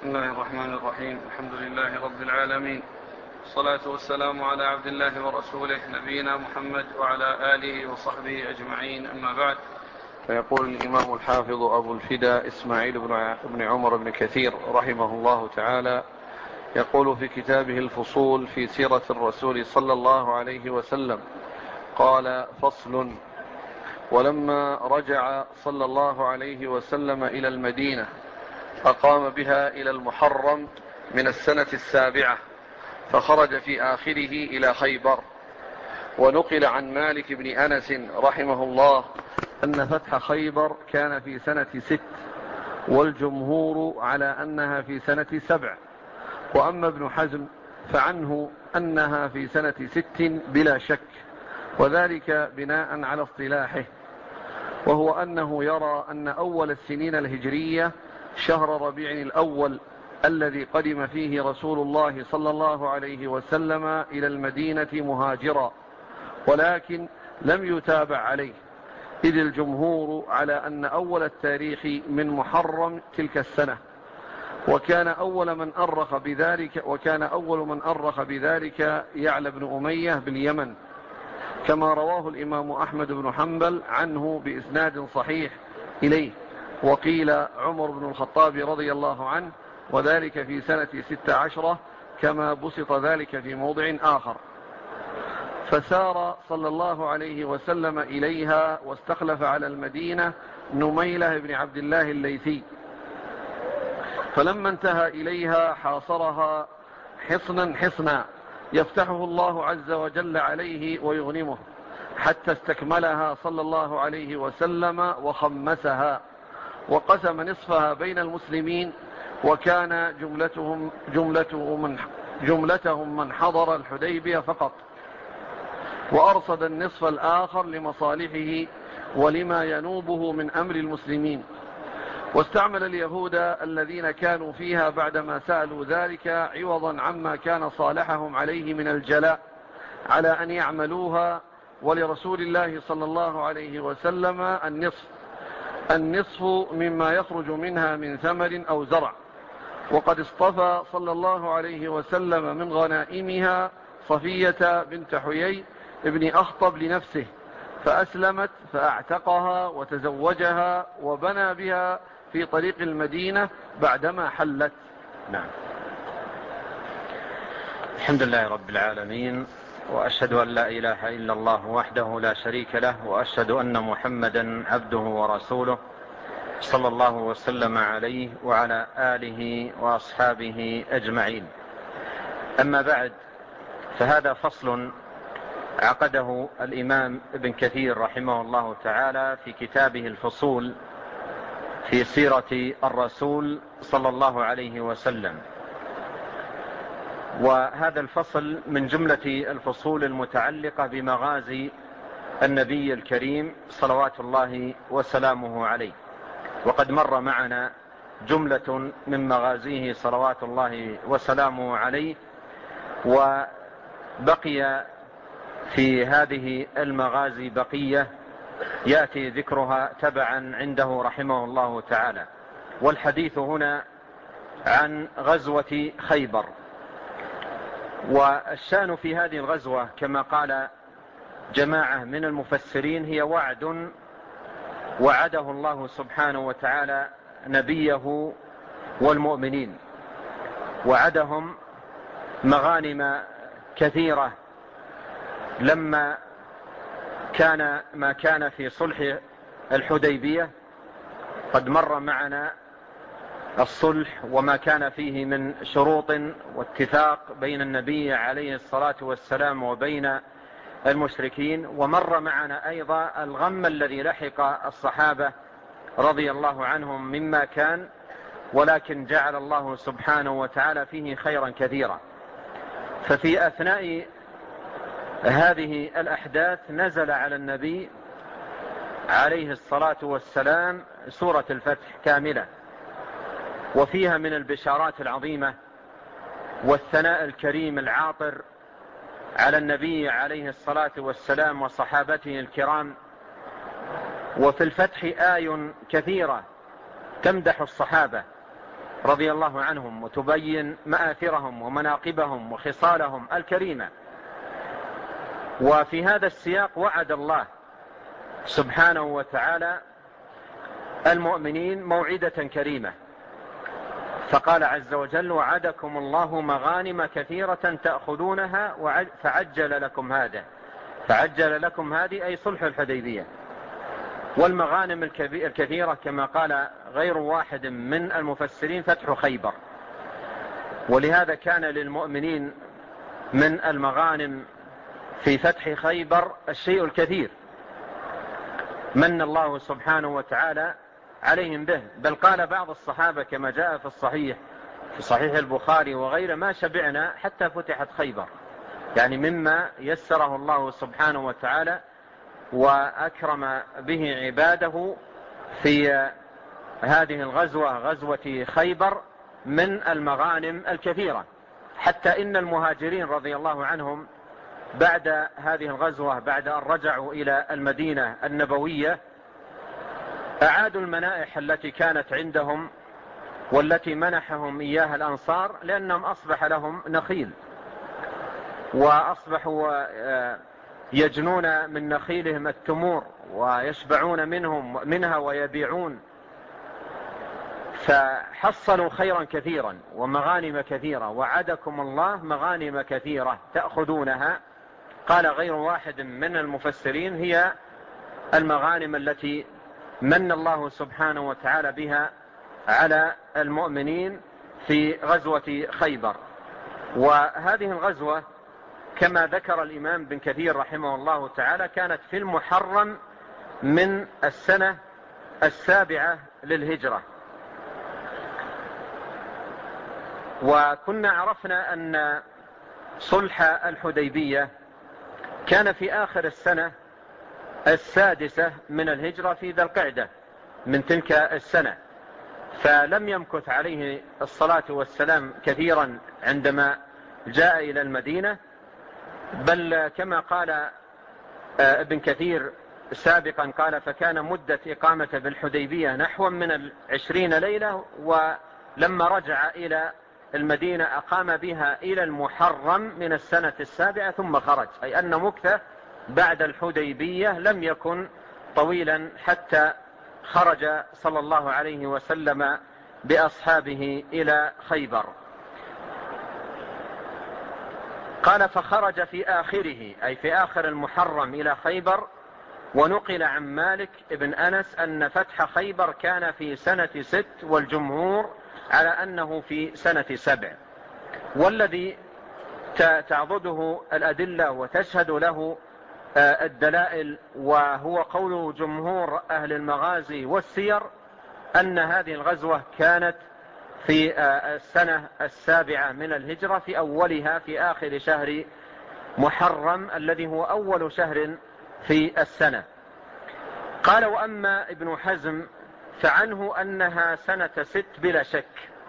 بسم الله الرحمن الرحيم. الحمد لله رب العالمين، الصلاة والسلام على عبد الله ورسوله نبينا محمد وعلى آله وصحبه أجمعين، أما بعد. فيقول الإمام الحافظ أبو الفداء إسماعيل بن عمر بن كثير رحمه الله تعالى، يقول في كتابه الفصول في سيرة الرسول صلى الله عليه وسلم: قال: فصل. ولما رجع صلى الله عليه وسلم إلى المدينة فقام بها إلى المحرم من السنة 7، فخرج في آخره إلى خيبر. ونقل عن مالك بن أنس رحمه الله أن فتح خيبر كان في سنة 6، والجمهور على أنها في سنة 7. وأما ابن حزم فعنه أنها في سنة 6 بلا شك، وذلك بناء على اصطلاحه، وهو أنه يرى أن أول السنين الهجرية شهر ربيع الأول الذي قدم فيه رسول الله صلى الله عليه وسلم إلى المدينة مهاجرا، ولكن لم يتابع عليه، إذ الجمهور على أن أول التاريخ من محرم تلك السنة. وكان أول من أرخ بذلك يعلى بن أمية باليمن، كما رواه الإمام أحمد بن حنبل عنه بإسناد صحيح إليه. وقيل عمر بن الخطاب رضي الله عنه، وذلك في سنة 16، كما بسط ذلك في موضع آخر. فسار صلى الله عليه وسلم إليها، واستخلف على المدينة نميلة بن عبد الله الليثي، فلما انتهى إليها حاصرها حصنا يفتحه الله عز وجل عليه ويغنمه، حتى استكملها صلى الله عليه وسلم وخمسها، وقسم نصفها بين المسلمين، وكان جملتهم من حضر الحديبية فقط، وأرصد النصف الآخر لمصالحه ولما ينوبه من أمر المسلمين. واستعمل اليهود الذين كانوا فيها بعدما سألوا ذلك عوضا عما كان صالحهم عليه من الجلاء على أن يعملوها، ولرسول الله صلى الله عليه وسلم النصف مما يخرج منها من ثمر أو زرع. وقد اصطفى صلى الله عليه وسلم من غنائمها صفية بنت حيي ابن أخطب لنفسه، فأسلمت فأعتقها وتزوجها وبنى بها في طريق المدينة بعدما حلت. نعم. الحمد لله رب العالمين، وأشهد أن لا إله إلا الله وحده لا شريك له، وأشهد أن محمدا عبده ورسوله صلى الله وسلم عليه وعلى آله وأصحابه أجمعين. أما بعد، فهذا فصل عقده الإمام ابن كثير رحمه الله تعالى في كتابه الفصول في سيرة الرسول صلى الله عليه وسلم. وهذا الفصل من جملة الفصول المتعلقة بمغازي النبي الكريم صلوات الله وسلامه عليه، وقد مر معنا جملة من مغازيه صلوات الله وسلامه عليه، وبقي في هذه المغازي بقية يأتي ذكرها تبعا عنده رحمه الله تعالى. والحديث هنا عن غزوة خيبر. والشأن في هذه الغزوة كما قال جماعة من المفسرين هي وعد وعده الله سبحانه وتعالى نبيه والمؤمنين، وعدهم مغانم كثيرة لما كان في صلح الحديبية. قد مر معنا الصلح وما كان فيه من شروط واتفاق بين النبي عليه الصلاة والسلام وبين المشركين، ومر معنا أيضا الغم الذي لحق الصحابة رضي الله عنهم مما كان، ولكن جعل الله سبحانه وتعالى فيه خيرا كثيرا. ففي أثناء هذه الأحداث نزل على النبي عليه الصلاة والسلام سورة الفتح كاملة، وفيها من البشارات العظيمة والثناء الكريم العاطر على النبي عليه الصلاة والسلام وصحابته الكرام. وفي الفتح آي كثيرة تمدح الصحابة رضي الله عنهم وتبين مآثرهم ومناقبهم وخصالهم الكريمة. وفي هذا السياق وعد الله سبحانه وتعالى المؤمنين موعدة كريمة، فقال عز وجل: وعدكم الله مغانم كثيرة تأخذونها فعجل لكم هذا. فعجل لكم هذه أي صلح الحديبية. والمغانم الكثيرة كما قال غير واحد من المفسرين فتح خيبر، ولهذا كان للمؤمنين من المغانم في فتح خيبر الشيء الكثير من الله سبحانه وتعالى عليهم به. بل قال بعض الصحابة كما جاء في صحيح البخاري وغيره: ما شبعنا حتى فتحت خيبر، يعني مما يسره الله سبحانه وتعالى وأكرم به عباده في هذه الغزوة، غزوة خيبر، من المغانم الكثيرة. حتى إن المهاجرين رضي الله عنهم بعد هذه الغزوة، بعد أن رجعوا إلى المدينة النبوية، أعادوا المنائح التي كانت عندهم والتي منحهم إياها الأنصار، لأنهم أصبح لهم نخيل، وأصبحوا يجنون من نخيلهم التمور ويشبعون منها ويبيعون، فحصلوا خيرا كثيرا ومغانم كثيرة. وعدكم الله مغانم كثيرة تأخذونها. قال غير واحد من المفسرين: هي المغانم التي من الله سبحانه وتعالى بها على المؤمنين في غزوة خيبر. وهذه الغزوة كما ذكر الإمام بن كثير رحمه الله تعالى كانت في المحرم من السنة 7 للهجرة. وكنا عرفنا أن صلح الحديبية كان في آخر السنة 6 من الهجرة في ذي القعدة من تلك السنة، فلم يمكث عليه الصلاة والسلام كثيرا عندما جاء إلى المدينة، بل كما قال ابن كثير سابقا قال: فكان مدة إقامة بالحديبية نحو من 20 ليلة، ولما رجع إلى المدينة أقام بها إلى المحرم من السنة 7 ثم خرج، أي أن مكثه بعد الحديبية لم يكن طويلا حتى خرج صلى الله عليه وسلم بأصحابه إلى خيبر. قال: فخرج في آخره، أي في آخر المحرم، إلى خيبر. ونقل عن مالك بن أنس أن فتح خيبر كان في سنة 6، والجمهور على أنه في سنة 7. والذي تعضده الأدلة وتشهد له الدلائل، وهو قول جمهور أهل المغازي والسير، أن هذه الغزوة كانت في السنة 7 من الهجرة، في أولها في آخر شهر محرم الذي هو أول شهر في السنة. قال: وأما ابن حزم فعنه أنها سنة 6 بلا شك،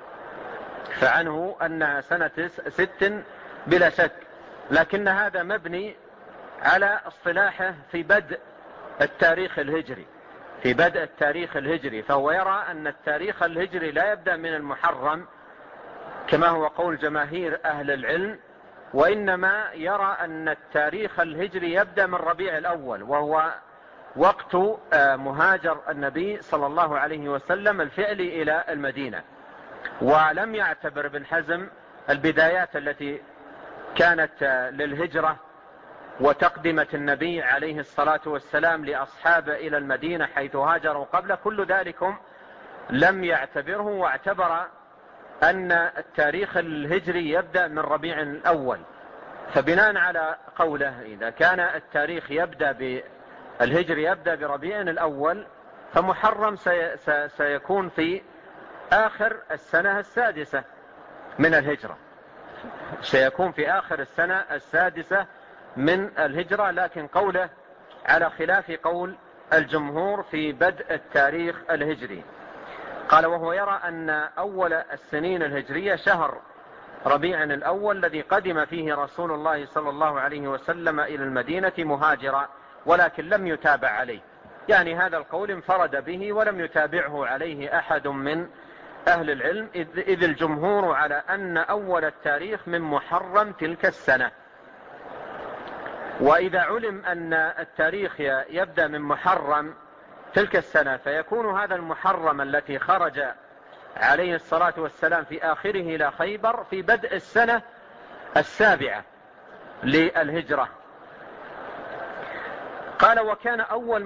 فعنه أنها سنة 6 بلا شك، لكن هذا مبني على اصطلاحه في بدء التاريخ الهجري، في بدء التاريخ الهجري، فهو يرى أن التاريخ الهجري لا يبدأ من المحرم كما هو قول جماهير أهل العلم، وإنما يرى أن التاريخ الهجري يبدأ من ربيع الأول، وهو وقت مهاجر النبي صلى الله عليه وسلم الفعلي إلى المدينة. ولم يعتبر ابن حزم البدايات التي كانت للهجرة وتقدمة النبي عليه الصلاة والسلام لأصحابه إلى المدينة حيث هاجروا قبل، كل ذلكم لم يعتبره، واعتبر أن التاريخ الهجري يبدأ من ربيع الأول. فبناء على قوله إذا كان التاريخ الهجري يبدأ بربيع الأول، فمحرم سيكون في آخر السنة 6 من الهجرة، سيكون في آخر السنة 6 من الهجرة، لكن قوله على خلاف قول الجمهور في بدء التاريخ الهجري. قال: وهو يرى أن أول السنين الهجرية شهر ربيع الأول الذي قدم فيه رسول الله صلى الله عليه وسلم إلى المدينة مهاجرا، ولكن لم يتابع عليه، يعني هذا القول انفرد به ولم يتابعه عليه أحد من أهل العلم، إذ الجمهور على أن أول التاريخ من محرم تلك السنة. وإذا علم أن التاريخ يبدأ من محرم تلك السنة، فيكون هذا المحرم التي خرج عليه الصلاة والسلام في آخره إلى خيبر في بدء السنة 7 للهجرة. قال: وكان أول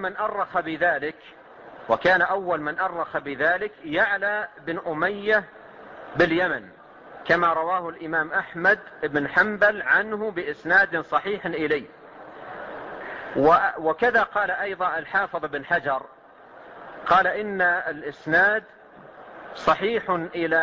من أرخ بذلك يعلى بن أمية باليمن، كما رواه الإمام أحمد بن حنبل عنه بإسناد صحيح إليه. وكذا قال أيضا الحافظ بن حجر، قال: إن الإسناد صحيح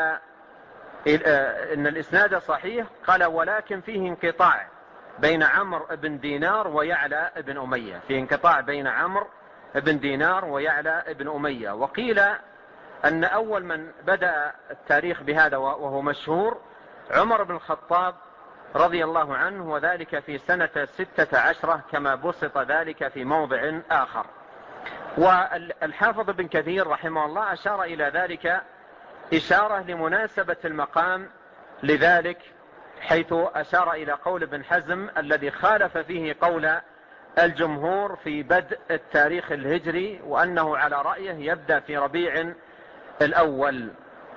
إن الإسناد صحيح، قال: ولكن فيه انقطاع بين عمرو بن دينار ويعلى بن أمية، فيه انقطاع بين عمرو بن دينار ويعلى بن أمية. وقيل أن أول من بدأ التاريخ بهذا وهو مشهور عمر بن الخطاب رضي الله عنه، وذلك في سنة 16 كما بسط ذلك في موضع آخر. والحافظ بن كثير رحمه الله أشار إلى ذلك إشارة لمناسبة المقام لذلك، حيث أشار إلى قول ابن حزم الذي خالف فيه قول الجمهور في بدء التاريخ الهجري، وأنه على رأيه يبدأ في ربيع الأول.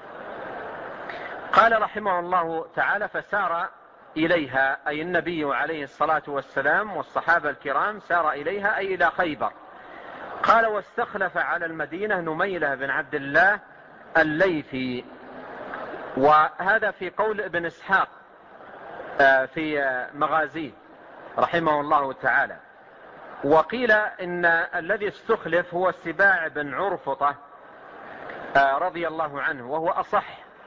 قال رحمه الله تعالى: فسار إليها، أي النبي عليه الصلاة والسلام والصحابة الكرام سار إليها أي إلى خيبر. قال: واستخلف على المدينة نميلة بن عبد الله الليثي. وهذا في قول ابن إسحاق في مغازيه رحمه الله تعالى. وقيل إن الذي استخلف هو السباع بن عرفطة رضي الله عنه، وهو أصح.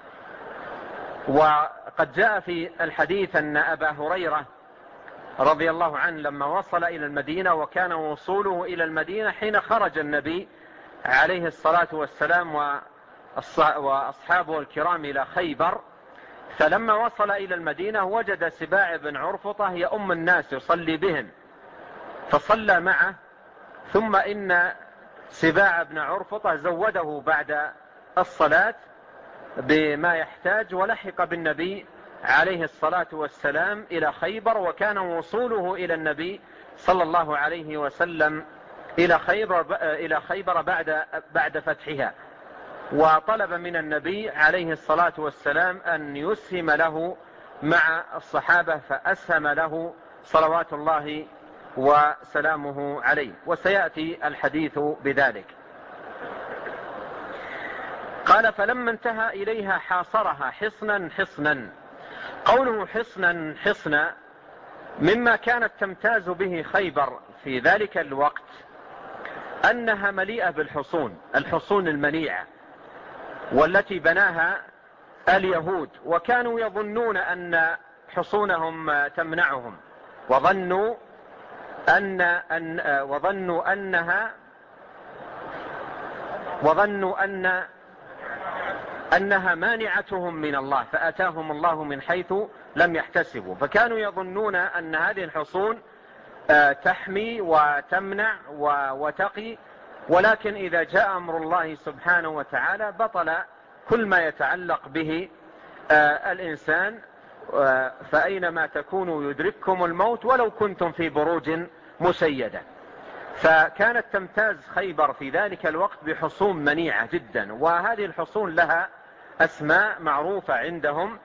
وقد جاء في الحديث أن أبا هريرة رضي الله عنه لما وصل إلى المدينة، وكان وصوله إلى المدينة حين خرج النبي عليه الصلاة والسلام وأصحابه الكرام إلى خيبر، فلما وصل إلى المدينة وجد سباع بن عرفطة يؤم الناس يصلي بهم، فصلى معه. ثم إن سباع بن عرفطة زوده بعد الصلاة بما يحتاج، ولحق بالنبي عليه الصلاة والسلام إلى خيبر. وكان وصوله إلى النبي صلى الله عليه وسلم إلى خيبر بعد فتحها، وطلب من النبي عليه الصلاة والسلام أن يسهم له مع الصحابة، فأسهم له صلوات الله وسلامه عليه، وسيأتي الحديث بذلك. قال: فلما انتهى إليها حاصرها حصنا حصنا. قوله حصنا حصنا مما كانت تمتاز به خيبر في ذلك الوقت أنها مليئة بالحصون، الحصون المنيعة، والتي بناها اليهود، وكانوا يظنون أن حصونهم تمنعهم، وظنوا أنها مانعتهم من الله، فأتاهم الله من حيث لم يحتسبوا. فكانوا يظنون أن هذه الحصون تحمي وتمنع وتقي، ولكن إذا جاء أمر الله سبحانه وتعالى بطل كل ما يتعلق به الإنسان، فأينما تكونوا يدرككم الموت ولو كنتم في بروج مشيدة. فكانت تمتاز خيبر في ذلك الوقت بحصون منيعة جدا، وهذه الحصون لها أسماء معروفة عندهم،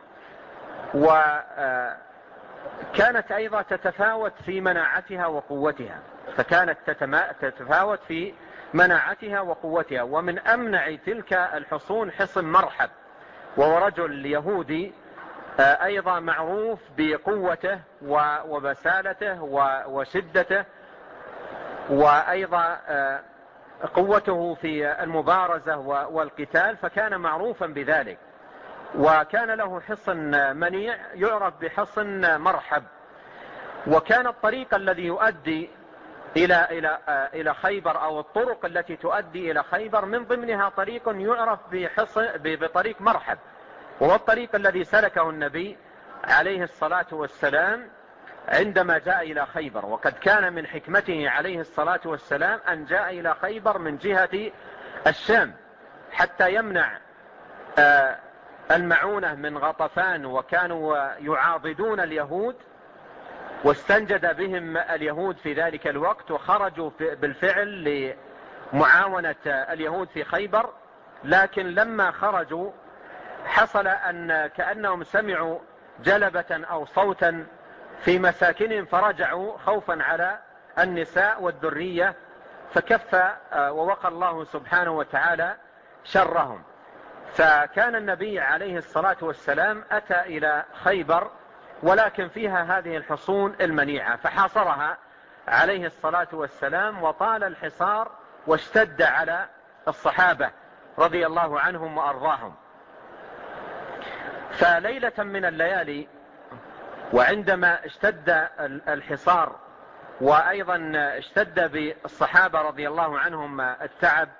وكانت أيضا تتفاوت في مناعتها وقوتها، فكانت تتفاوت في مناعتها وقوتها. ومن أمنع تلك الحصون حصن مرحب، وهو رجل يهودي أيضا معروف بقوته وبسالته وشدته، وأيضا قوته في المبارزة والقتال، فكان معروفا بذلك. وكان له حصن منيع يعرف بحصن مرحب. وكان الطريق الذي يؤدي إلى خيبر، أو الطرق التي تؤدي إلى خيبر، من ضمنها طريق يعرف بطريق مرحب، وهو الطريق الذي سلكه النبي عليه الصلاة والسلام عندما جاء إلى خيبر. وقد كان من حكمته عليه الصلاة والسلام أن جاء إلى خيبر من جهة الشام، حتى يمنع المعونة من غطفان، وكانوا يعاضدون اليهود، واستنجد بهم اليهود في ذلك الوقت، وخرجوا بالفعل لمعاونة اليهود في خيبر. لكن لما خرجوا حصل أن كأنهم سمعوا جلبة أو صوتا في مساكنهم، فرجعوا خوفا على النساء والذرية، فكف ووقى الله سبحانه وتعالى شرهم. فكان النبي عليه الصلاة والسلام أتى إلى خيبر، ولكن فيها هذه الحصون المنيعة، فحاصرها عليه الصلاة والسلام، وطال الحصار واشتد على الصحابة رضي الله عنهم وأرضاهم. فليلة من الليالي، وعندما اشتد الحصار وأيضا اشتد بالصحابة رضي الله عنهم التعب،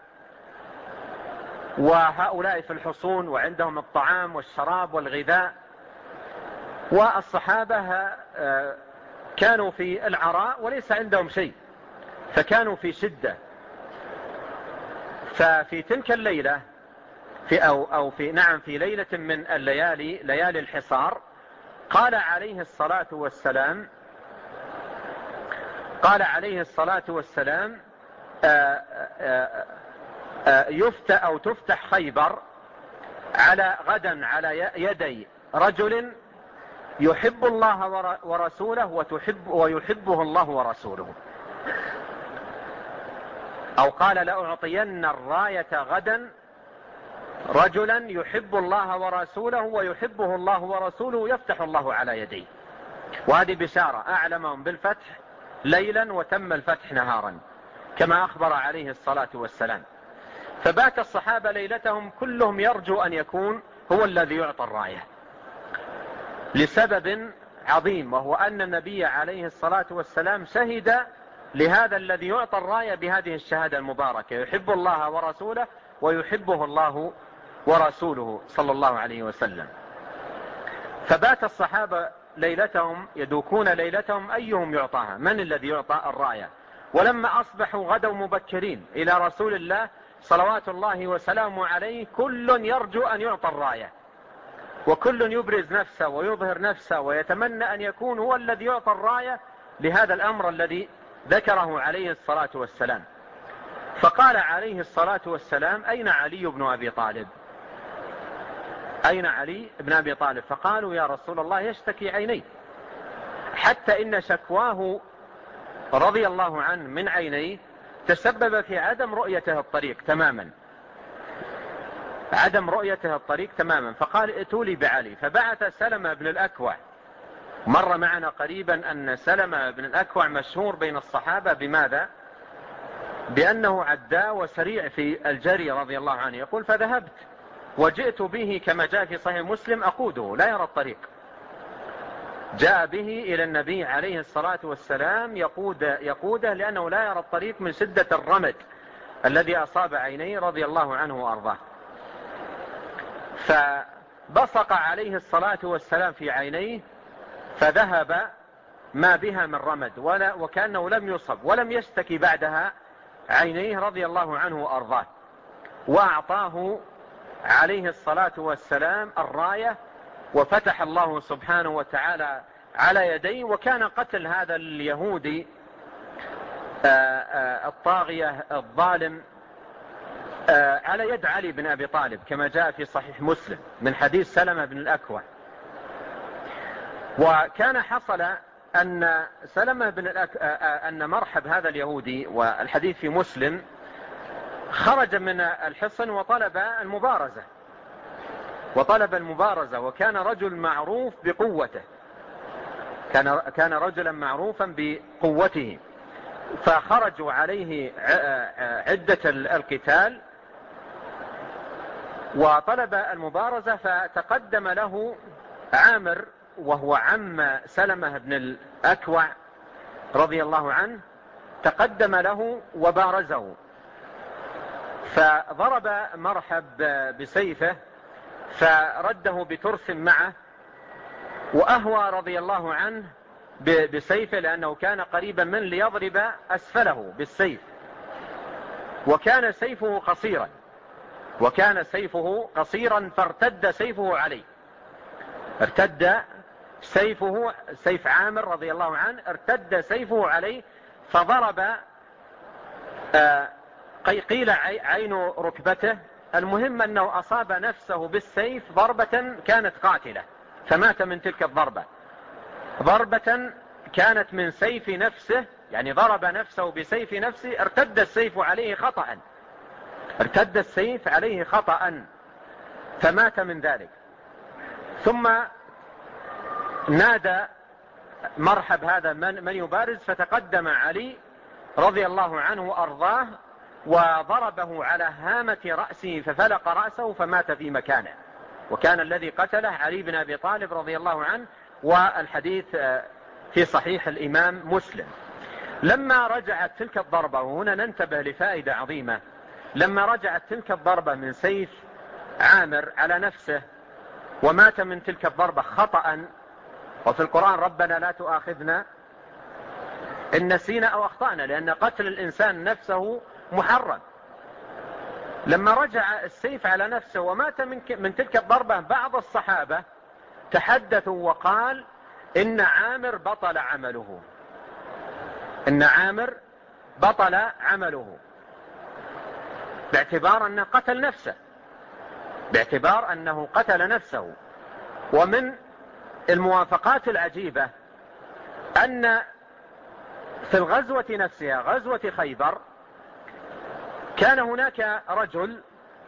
وهؤلاء في الحصون وعندهم الطعام والشراب والغذاء، والصحابة كانوا في العراء وليس عندهم شيء، فكانوا في شدة. ففي تلك الليلة في ليلة من الليالي، ليالي الحصار، قال عليه الصلاة والسلام تفتح خيبر غدا على يدي رجل يحب الله ورسوله ويحبه الله ورسوله، أو قال لأعطين الراية غدا رجلا يحب الله ورسوله ويحبه الله ورسوله يفتح الله على يديه. وهذه بشارة أعلمهم بالفتح ليلا وتم الفتح نهارا كما أخبر عليه الصلاة والسلام. فبات الصحابة ليلتهم كلهم يرجو أن يكون هو الذي يعطى الراية، لسبب عظيم، وهو أن النبي عليه الصلاة والسلام شهد لهذا الذي يعطى الراية بهذه الشهادة المباركة: يحب الله ورسوله ويحبه الله ورسوله صلى الله عليه وسلم. فبات الصحابة ليلتهم يدوكون ليلتهم أيهم يعطاها، من الذي يعطى الراية. ولما أصبحوا غدوا مبكرين إلى رسول الله صلوات الله وسلامه عليه، كل يرجو أن يعطى الراية، وكل يبرز نفسه ويظهر نفسه ويتمنى أن يكون هو الذي يعطى الراية لهذا الأمر الذي ذكره عليه الصلاة والسلام. فقال عليه الصلاة والسلام: أين علي بن أبي طالب؟ أين علي بن أبي طالب؟ فقالوا: يا رسول الله يشتكي عينيه، حتى إن شكواه رضي الله عنه من عينيه تسبب في عدم رؤيته الطريق تماما، فقال: ائتوا لي بعلي. فبعث سلمة بن الأكوع. مر معنا قريبا أن سلمة بن الأكوع مشهور بين الصحابة بماذا؟ بأنه عداء وسريع في الجري رضي الله عنه. يقول: فذهبت وجئت به كما جاء في صحيح مسلم أقوده لا يرى الطريق. جاء به إلى النبي عليه الصلاة والسلام يقوده لأنه لا يرى الطريق من شدة الرمد الذي أصاب عينيه رضي الله عنه وأرضاه. فبصق عليه الصلاة والسلام في عينيه فذهب ما بها من رمد، وكأنه لم يصب ولم يشتكي بعدها عينيه رضي الله عنه وأرضاه. وأعطاه عليه الصلاة والسلام الراية، وفتح الله سبحانه وتعالى على يديه. وكان قتل هذا اليهودي الطاغية الظالم على يد علي بن أبي طالب كما جاء في صحيح مسلم من حديث سلمة بن الأكوع. وكان حصل أن سلمة بن أن مرحب هذا اليهودي، والحديث في مسلم، خرج من الحصن وطلب المبارزة، وكان رجل معروف بقوته، كان رجلا معروفا بقوته. فخرجوا عليه عدة القتال وطلب المبارزة، فتقدم له عامر وهو عم سلمة بن الأكوع رضي الله عنه، تقدم له وبارزه، فضرب مرحب بسيفه فرده بترس معه، وأهوى رضي الله عنه بسيفه لأنه كان قريبا من ليضرب أسفله بالسيف، وكان سيفه قصيرا وكان سيفه قصيرا فارتد سيفه عليه. ارتد سيفه، سيف عامر رضي الله عنه ارتد سيفه عليه فضرب قيل عين ركبته. المهم أنه أصاب نفسه بالسيف ضربة كانت قاتلة فمات من تلك الضربة. ضربة كانت من سيف نفسه، يعني ضرب نفسه بسيف نفسه، ارتد السيف عليه خطأ، ارتد السيف عليه خطأ فمات من ذلك. ثم نادى مرحب هذا من يبارز، فتقدم علي رضي الله عنه وأرضاه وضربه على هامة رأسه ففلق رأسه فمات في مكانه. وكان الذي قتله علي بن أبي طالب رضي الله عنه، والحديث في صحيح الإمام مسلم. لما رجعت تلك الضربة، وهنا ننتبه لفائدة عظيمة، لما رجعت تلك الضربة من سيف عامر على نفسه ومات من تلك الضربة خطأ، وفي القرآن ربنا لا تؤاخذنا إن نسينا أو أخطأنا، لأن قتل الإنسان نفسه محرم. لما رجع السيف على نفسه ومات من تلك الضربة، بعض الصحابة تحدثوا وقال إن عامر بطل عمله، إن عامر بطل عمله، باعتبار أنه قتل نفسه، باعتبار أنه قتل نفسه. ومن الموافقات العجيبة أن في الغزوة نفسها، غزوة خيبر، كان هناك رجل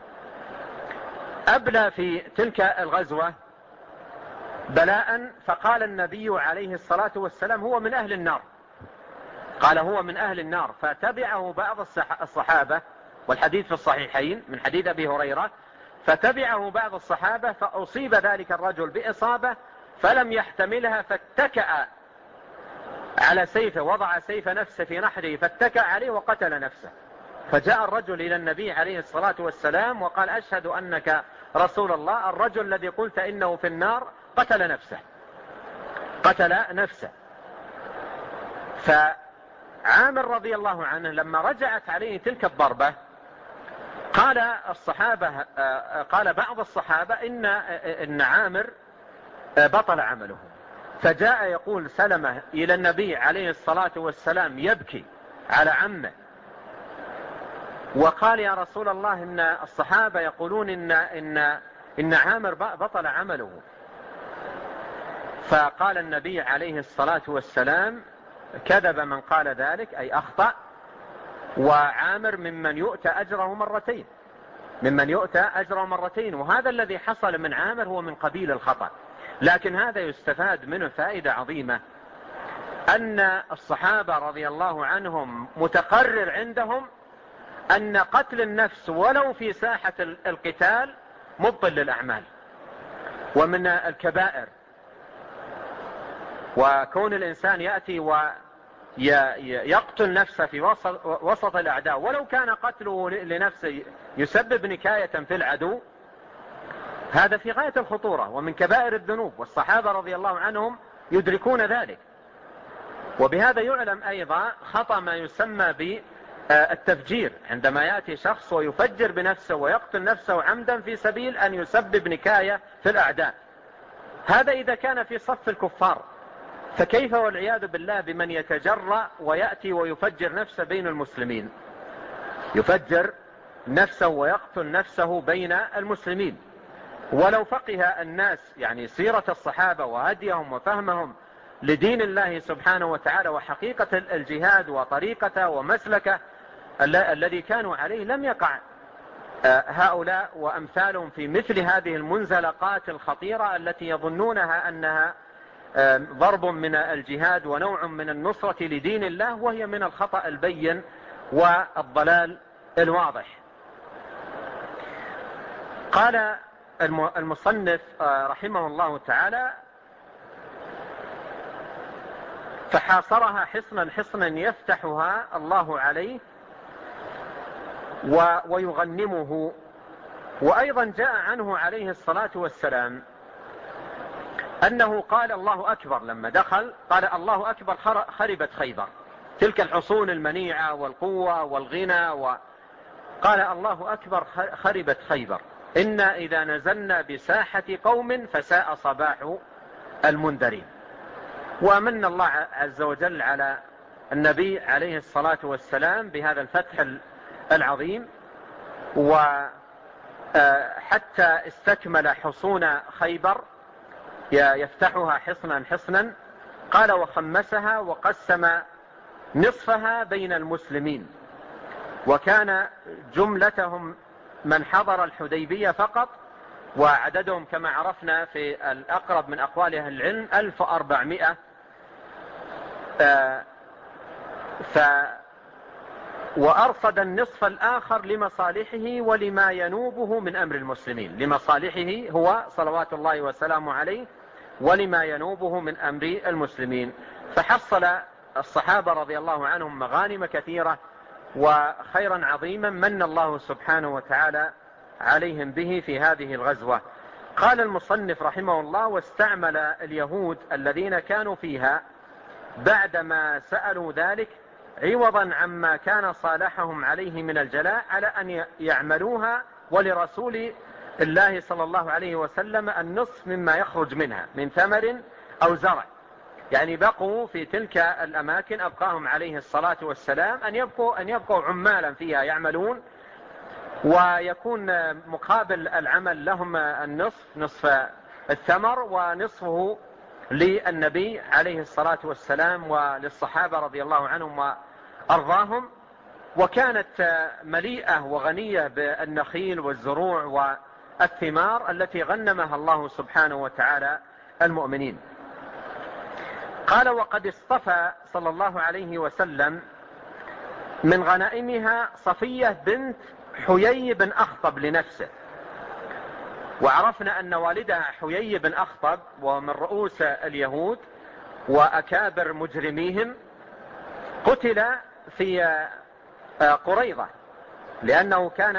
أبلى في تلك الغزوة بلاء، فقال النبي عليه الصلاة والسلام هو من أهل النار، قال هو من أهل النار. فتبعه بعض الصحابة، والحديث في الصحيحين من حديث أبي هريرة، فتبعه بعض الصحابة فأصيب ذلك الرجل بإصابة فلم يحتملها، فاتكأ على سيفه، وضع سيف نفسه في نحره فاتكأ عليه وقتل نفسه. فجاء الرجل إلى النبي عليه الصلاة والسلام وقال أشهد أنك رسول الله، الرجل الذي قلت إنه في النار قتل نفسه، قتل نفسه. فعامر رضي الله عنه لما رجعت عليه تلك الضربة قال الصحابة، قال بعض الصحابة إن عامر بطل عمله. فجاء يقول سلمة إلى النبي عليه الصلاة والسلام يبكي على عمه، وقال يا رسول الله إن الصحابة يقولون إن عامر بطل عمله. فقال النبي عليه الصلاة والسلام كذب من قال ذلك، أي أخطأ، وعامر ممن يؤتى أجره مرتين، ممن يؤتى أجره مرتين. وهذا الذي حصل من عامر هو من قبيل الخطأ. لكن هذا يستفاد منه فائدة عظيمة، أن الصحابة رضي الله عنهم متقرر عندهم أن قتل النفس ولو في ساحة القتال مبطل للأعمال ومن الكبائر. وكون الإنسان يأتي ويقتل نفسه في وسط الأعداء ولو كان قتله لنفسه يسبب نكاية في العدو، هذا في غاية الخطورة ومن كبائر الذنوب، والصحابة رضي الله عنهم يدركون ذلك. وبهذا يعلم أيضا خطأ ما يسمى بالتفجير، عندما يأتي شخص ويفجر بنفسه ويقتل نفسه عمدا في سبيل أن يسبب نكاية في الأعداء. هذا إذا كان في صف الكفار، فكيف والعياذ بالله بمن يتجرأ ويأتي ويفجر نفسه بين المسلمين، يفجر نفسه ويقتل نفسه بين المسلمين. ولو فقه الناس يعني سيرة الصحابة وهديهم وفهمهم لدين الله سبحانه وتعالى وحقيقة الجهاد وطريقته ومسلكه الذي كانوا عليه، لم يقع هؤلاء وأمثالهم في مثل هذه المنزلقات الخطيرة التي يظنونها أنها ضرب من الجهاد ونوع من النصرة لدين الله، وهي من الخطأ البين والضلال الواضح. قال المصنف رحمه الله تعالى فحاصرها حصنا حصنا يفتحها الله عليه ويغنمه. وأيضا جاء عنه عليه الصلاة والسلام أنه قال الله أكبر لما دخل، قال الله أكبر خربت خيبر، تلك الحصون المنيعة والقوة والغنى قال الله أكبر خربت خيبر، إنا إذا نزلنا بساحة قوم فساء صباح المنذرين. ومن الله عز وجل على النبي عليه الصلاة والسلام بهذا الفتح العظيم، وحتى استكمل حصون خيبر يفتحها حصنا حصنا. قال وخمسها وقسم نصفها بين المسلمين، وكان جملتهم من حضر الحديبية فقط، وعددهم كما عرفنا في الأقرب من أقوال أهل العلم 1400. وأرصد النصف الآخر لمصالحه ولما ينوبه من أمر المسلمين، لمصالحه هو صلوات الله وسلامه عليه ولما ينوبه من أمر المسلمين. فحصل الصحابة رضي الله عنهم مغانم كثيرة وخيرا عظيما من الله سبحانه وتعالى عليهم به في هذه الغزوة. قال المصنف رحمه الله: واستعمل اليهود الذين كانوا فيها بعدما سألوا ذلك عوضا عما كان صالحهم عليه من الجلاء على أن يعملوها ولرسول الله صلى الله عليه وسلم النصف مما يخرج منها من ثمر أو زرع. يعني بقوا في تلك الأماكن، أبقاهم عليه الصلاة والسلام أن يبقوا عمالا فيها يعملون، ويكون مقابل العمل لهم النصف، نصف الثمر، ونصفه للنبي عليه الصلاة والسلام وللصحابة رضي الله عنهم وأرضاهم. وكانت مليئة وغنية بالنخيل والزروع والثمار التي غنمها الله سبحانه وتعالى المؤمنين. قال: وقد اصطفى صلى الله عليه وسلم من غنائمها صفية بنت حيي بن أخطب لنفسه. وعرفنا أن والدها حيي بن أخطب ومن رؤوس اليهود وأكابر مجرميهم قتل في قريظة، لأنه كان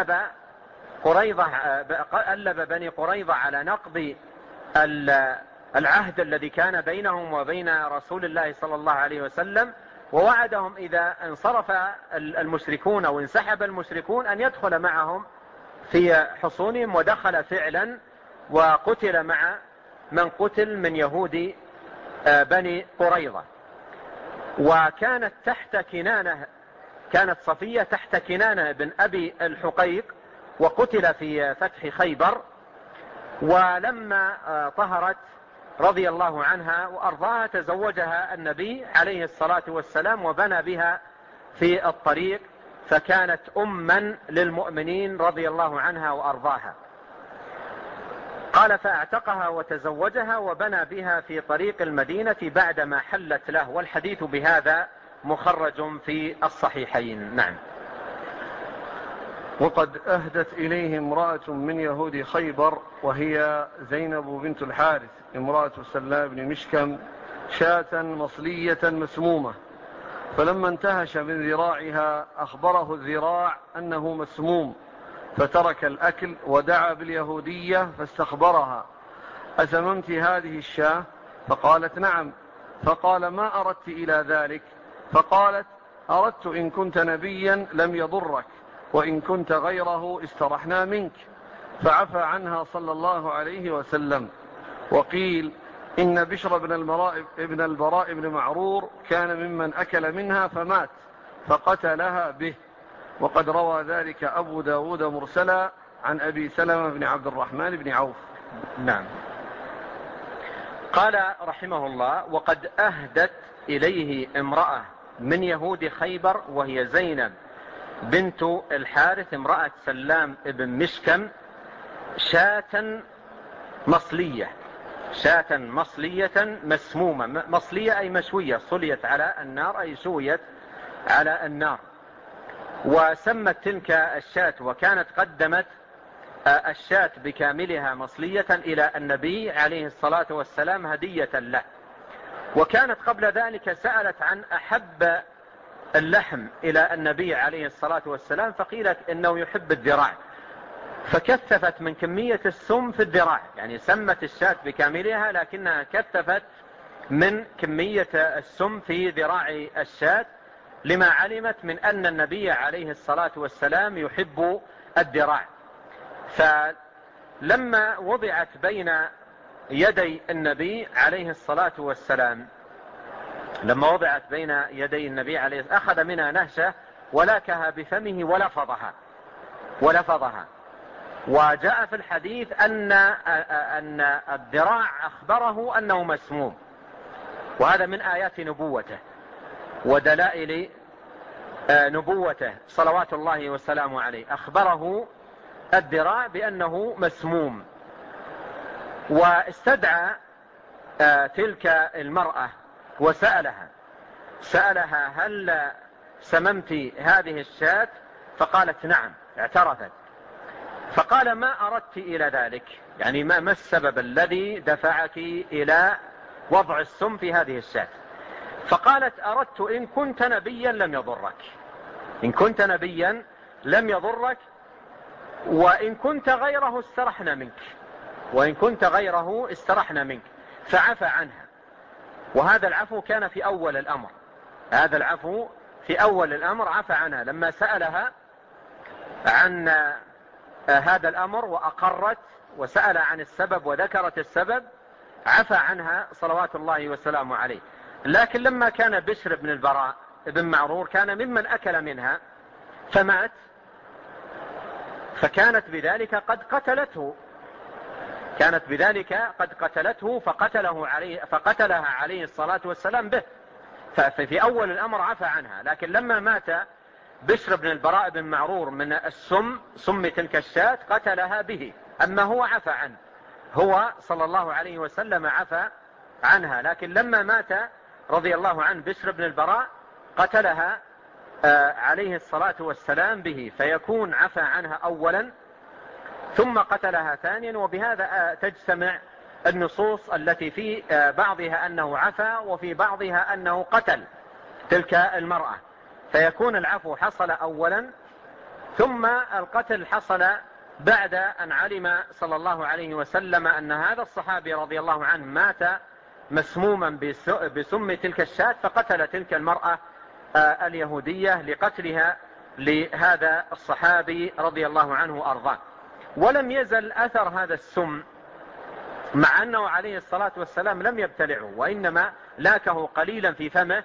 ألب بني قريظة على نقض العهد الذي كان بينهم وبين رسول الله صلى الله عليه وسلم، ووعدهم إذا انصرف المشركون أو انسحب المشركون أن يدخل معهم في حصونهم، ودخل فعلا وقتل مع من قتل من يهود بني قريظة. وكانت تحت كنانة، كانت صفية تحت كنانة بن أبي الحقيق، وقتل في فتح خيبر. ولما طهرت رضي الله عنها وأرضاها تزوجها النبي عليه الصلاة والسلام وبنى بها في الطريق، فكانت أما للمؤمنين رضي الله عنها وأرضاها. قال: فاعتقها وتزوجها وبنى بها في طريق المدينة بعدما حلت له. والحديث بهذا مخرج في الصحيحين. نعم. وقد أهدت إليه امرأة من يهود خيبر وهي زينب بنت الحارث امرأة سلام بن مشكم شاة مصلية مسمومة، فلما انتهش من ذراعها أخبره الذراع أنه مسموم، فترك الأكل ودعا باليهودية فاستخبرها: أسممت هذه الشاة؟ فقالت: نعم. فقال: ما أردت إلى ذلك؟ فقالت: أردت إن كنت نبيا لم يضرك، وإن كنت غيره استرحنا منك. فعفى عنها صلى الله عليه وسلم. وقيل إن بشر بن البراء بن معرور كان ممن أكل منها فمات، فقتلها به. وقد روى ذلك أبو داود مرسلا عن أبي سلمة بن عبد الرحمن بن عوف. نعم. قال رحمه الله: وقد أهدت إليه امرأة من يهود خيبر وهي زينب بنت الحارث امرأة سلام بن مشكم شاة مصلية، شاة مصلية مسمومة. مصلية أي مشوية، صليت على النار أي شويت على النار. وسمت تلك الشاة، وكانت قدمت الشاة بكاملها مصلية إلى النبي عليه الصلاة والسلام هدية له. وكانت قبل ذلك سألت عن أحب اللحم إلى النبي عليه الصلاة والسلام، فقيلت إنه يحب الذراع، فكثفت من كمية السم في الذراع. يعني سمت الشاة بكاملها لكنها كثفت من كمية السم في ذراع الشاة لما علمت من أن النبي عليه الصلاة والسلام يحب الدراع. فلما وضعت بين يدي النبي عليه الصلاة والسلام، أخذ منها نهشة ولاكها بفمه ولفظها. وجاء في الحديث أن الذراع أخبره أنه مسموم، وهذا من آيات نبوته ودلائل نبوته صلوات الله وسلامه عليه. أخبره الذراع بأنه مسموم. واستدعى تلك المرأة وسألها هل سممت هذه الشاة؟ فقالت نعم، اعترفت. فقال ما أردت إلى ذلك، يعني ما السبب الذي دفعك إلى وضع السم في هذه الشاة؟ فقالت أردت إن كنت نبيا لم يضرك، وإن كنت غيره استرحنا منك. فعفى عنها. وهذا العفو كان في أول الأمر، عفى عنها لما سألها عن هذا الأمر وأقرت وسأل عن السبب وذكرت السبب، عفى عنها صلوات الله وسلامه عليه. لكن لما كان بشر بن البراء بن معرور كان ممن أكل منها فمات، فكانت بذلك قد قتلته فقتلها عليه الصلاة والسلام به. ففي أول الأمر عفى عنها، لكن لما مات بشر بن البراء بن معرور من سم تلك الشاة قتلها به. أما هو عفى عنه، هو صلى الله عليه وسلم عفى عنها، لكن لما مات رضي الله عنه بشر بن البراء قتلها عليه الصلاة والسلام به، فيكون عفى عنها أولا ثم قتلها ثانيا. وبهذا تجتمع النصوص التي في بعضها أنه عفى وفي بعضها أنه قتل تلك المرأة، فيكون العفو حصل أولا ثم القتل حصل بعد أن علم صلى الله عليه وسلم أن هذا الصحابي رضي الله عنه مات مسموما بسم تلك الشاة، فقتل تلك المرأة اليهودية لقتلها لهذا الصحابي رضي الله عنه وأرضاه. ولم يزل أثر هذا السم، مع أنه عليه الصلاة والسلام لم يبتلعه، وإنما لاكه قليلا في فمه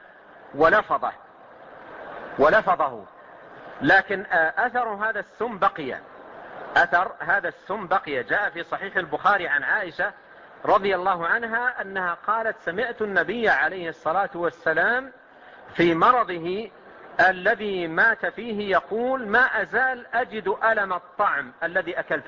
ولفظه، لكن أثر هذا السم بقي. جاء في صحيح البخاري عن عائشة رضي الله عنها أنها قالت سمعت النبي عليه الصلاة والسلام في مرضه الذي مات فيه يقول ما أزال أجد ألم الطعم الذي أكلت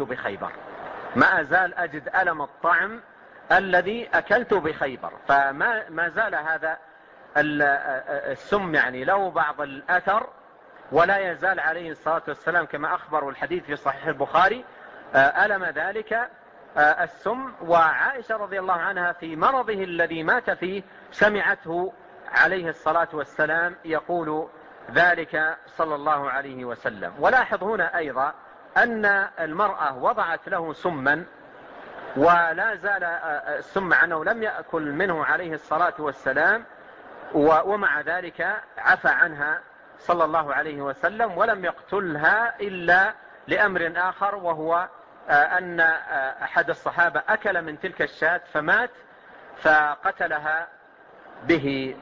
بخيبر. فما زال هذا السم يعني له بعض الأثر، ولا يزال عليه الصلاة والسلام كما أخبر الحديث في صحيح البخاري ألم ذلك السم. وعائشة رضي الله عنها في مرضه الذي مات فيه سمعته عليه الصلاة والسلام يقول ذلك صلى الله عليه وسلم. ولاحظ هنا أيضا أن المرأة وضعت له سما ولا زال السم عنه لم يأكل منه عليه الصلاة والسلام، ومع ذلك عفى عنها صلى الله عليه وسلم ولم يقتلها إلا لأمر آخر، وهو أن أحد الصحابة أكل من تلك الشاة فمات فقتلها به.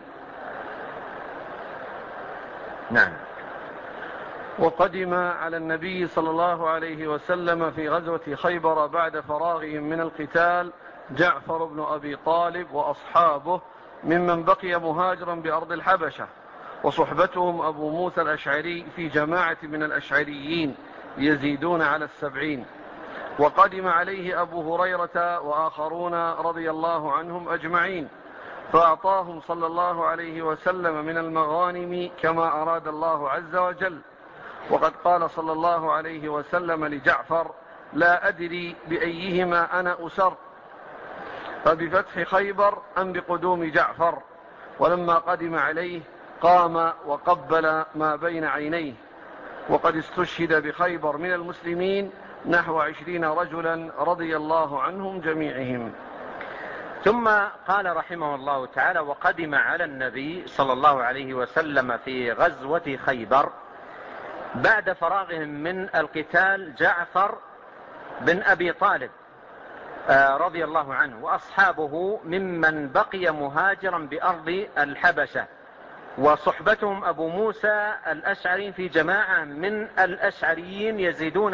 نعم. وقدم على النبي صلى الله عليه وسلم في غزوة خيبر بعد فراغهم من القتال جعفر بن أبي طالب وأصحابه ممن بقي مهاجرا بأرض الحبشة، وصحبتهم أبو موسى الأشعري في جماعة من الأشعريين يزيدون على 70. وقدم عليه أبو هريرة وآخرون رضي الله عنهم أجمعين، فأعطاهم صلى الله عليه وسلم من المغانم كما أراد الله عز وجل. وقد قال صلى الله عليه وسلم لجعفر لا أدري بأيهما أنا أسر، فبفتح خيبر أم بقدوم جعفر. ولما قدم عليه قام وقبل ما بين عينيه. وقد استشهد بخيبر من المسلمين نحو 20 رجلا رضي الله عنهم جميعهم. ثم قال رحمه الله تعالى: وقدم على النبي صلى الله عليه وسلم في غزوة خيبر بعد فراغهم من القتال جعفر بن أبي طالب رضي الله عنه وأصحابه ممن بقي مهاجرا بأرض الحبشة، وصحبتهم أبو موسى الأشعري في جماعة من الأشعريين يزيدون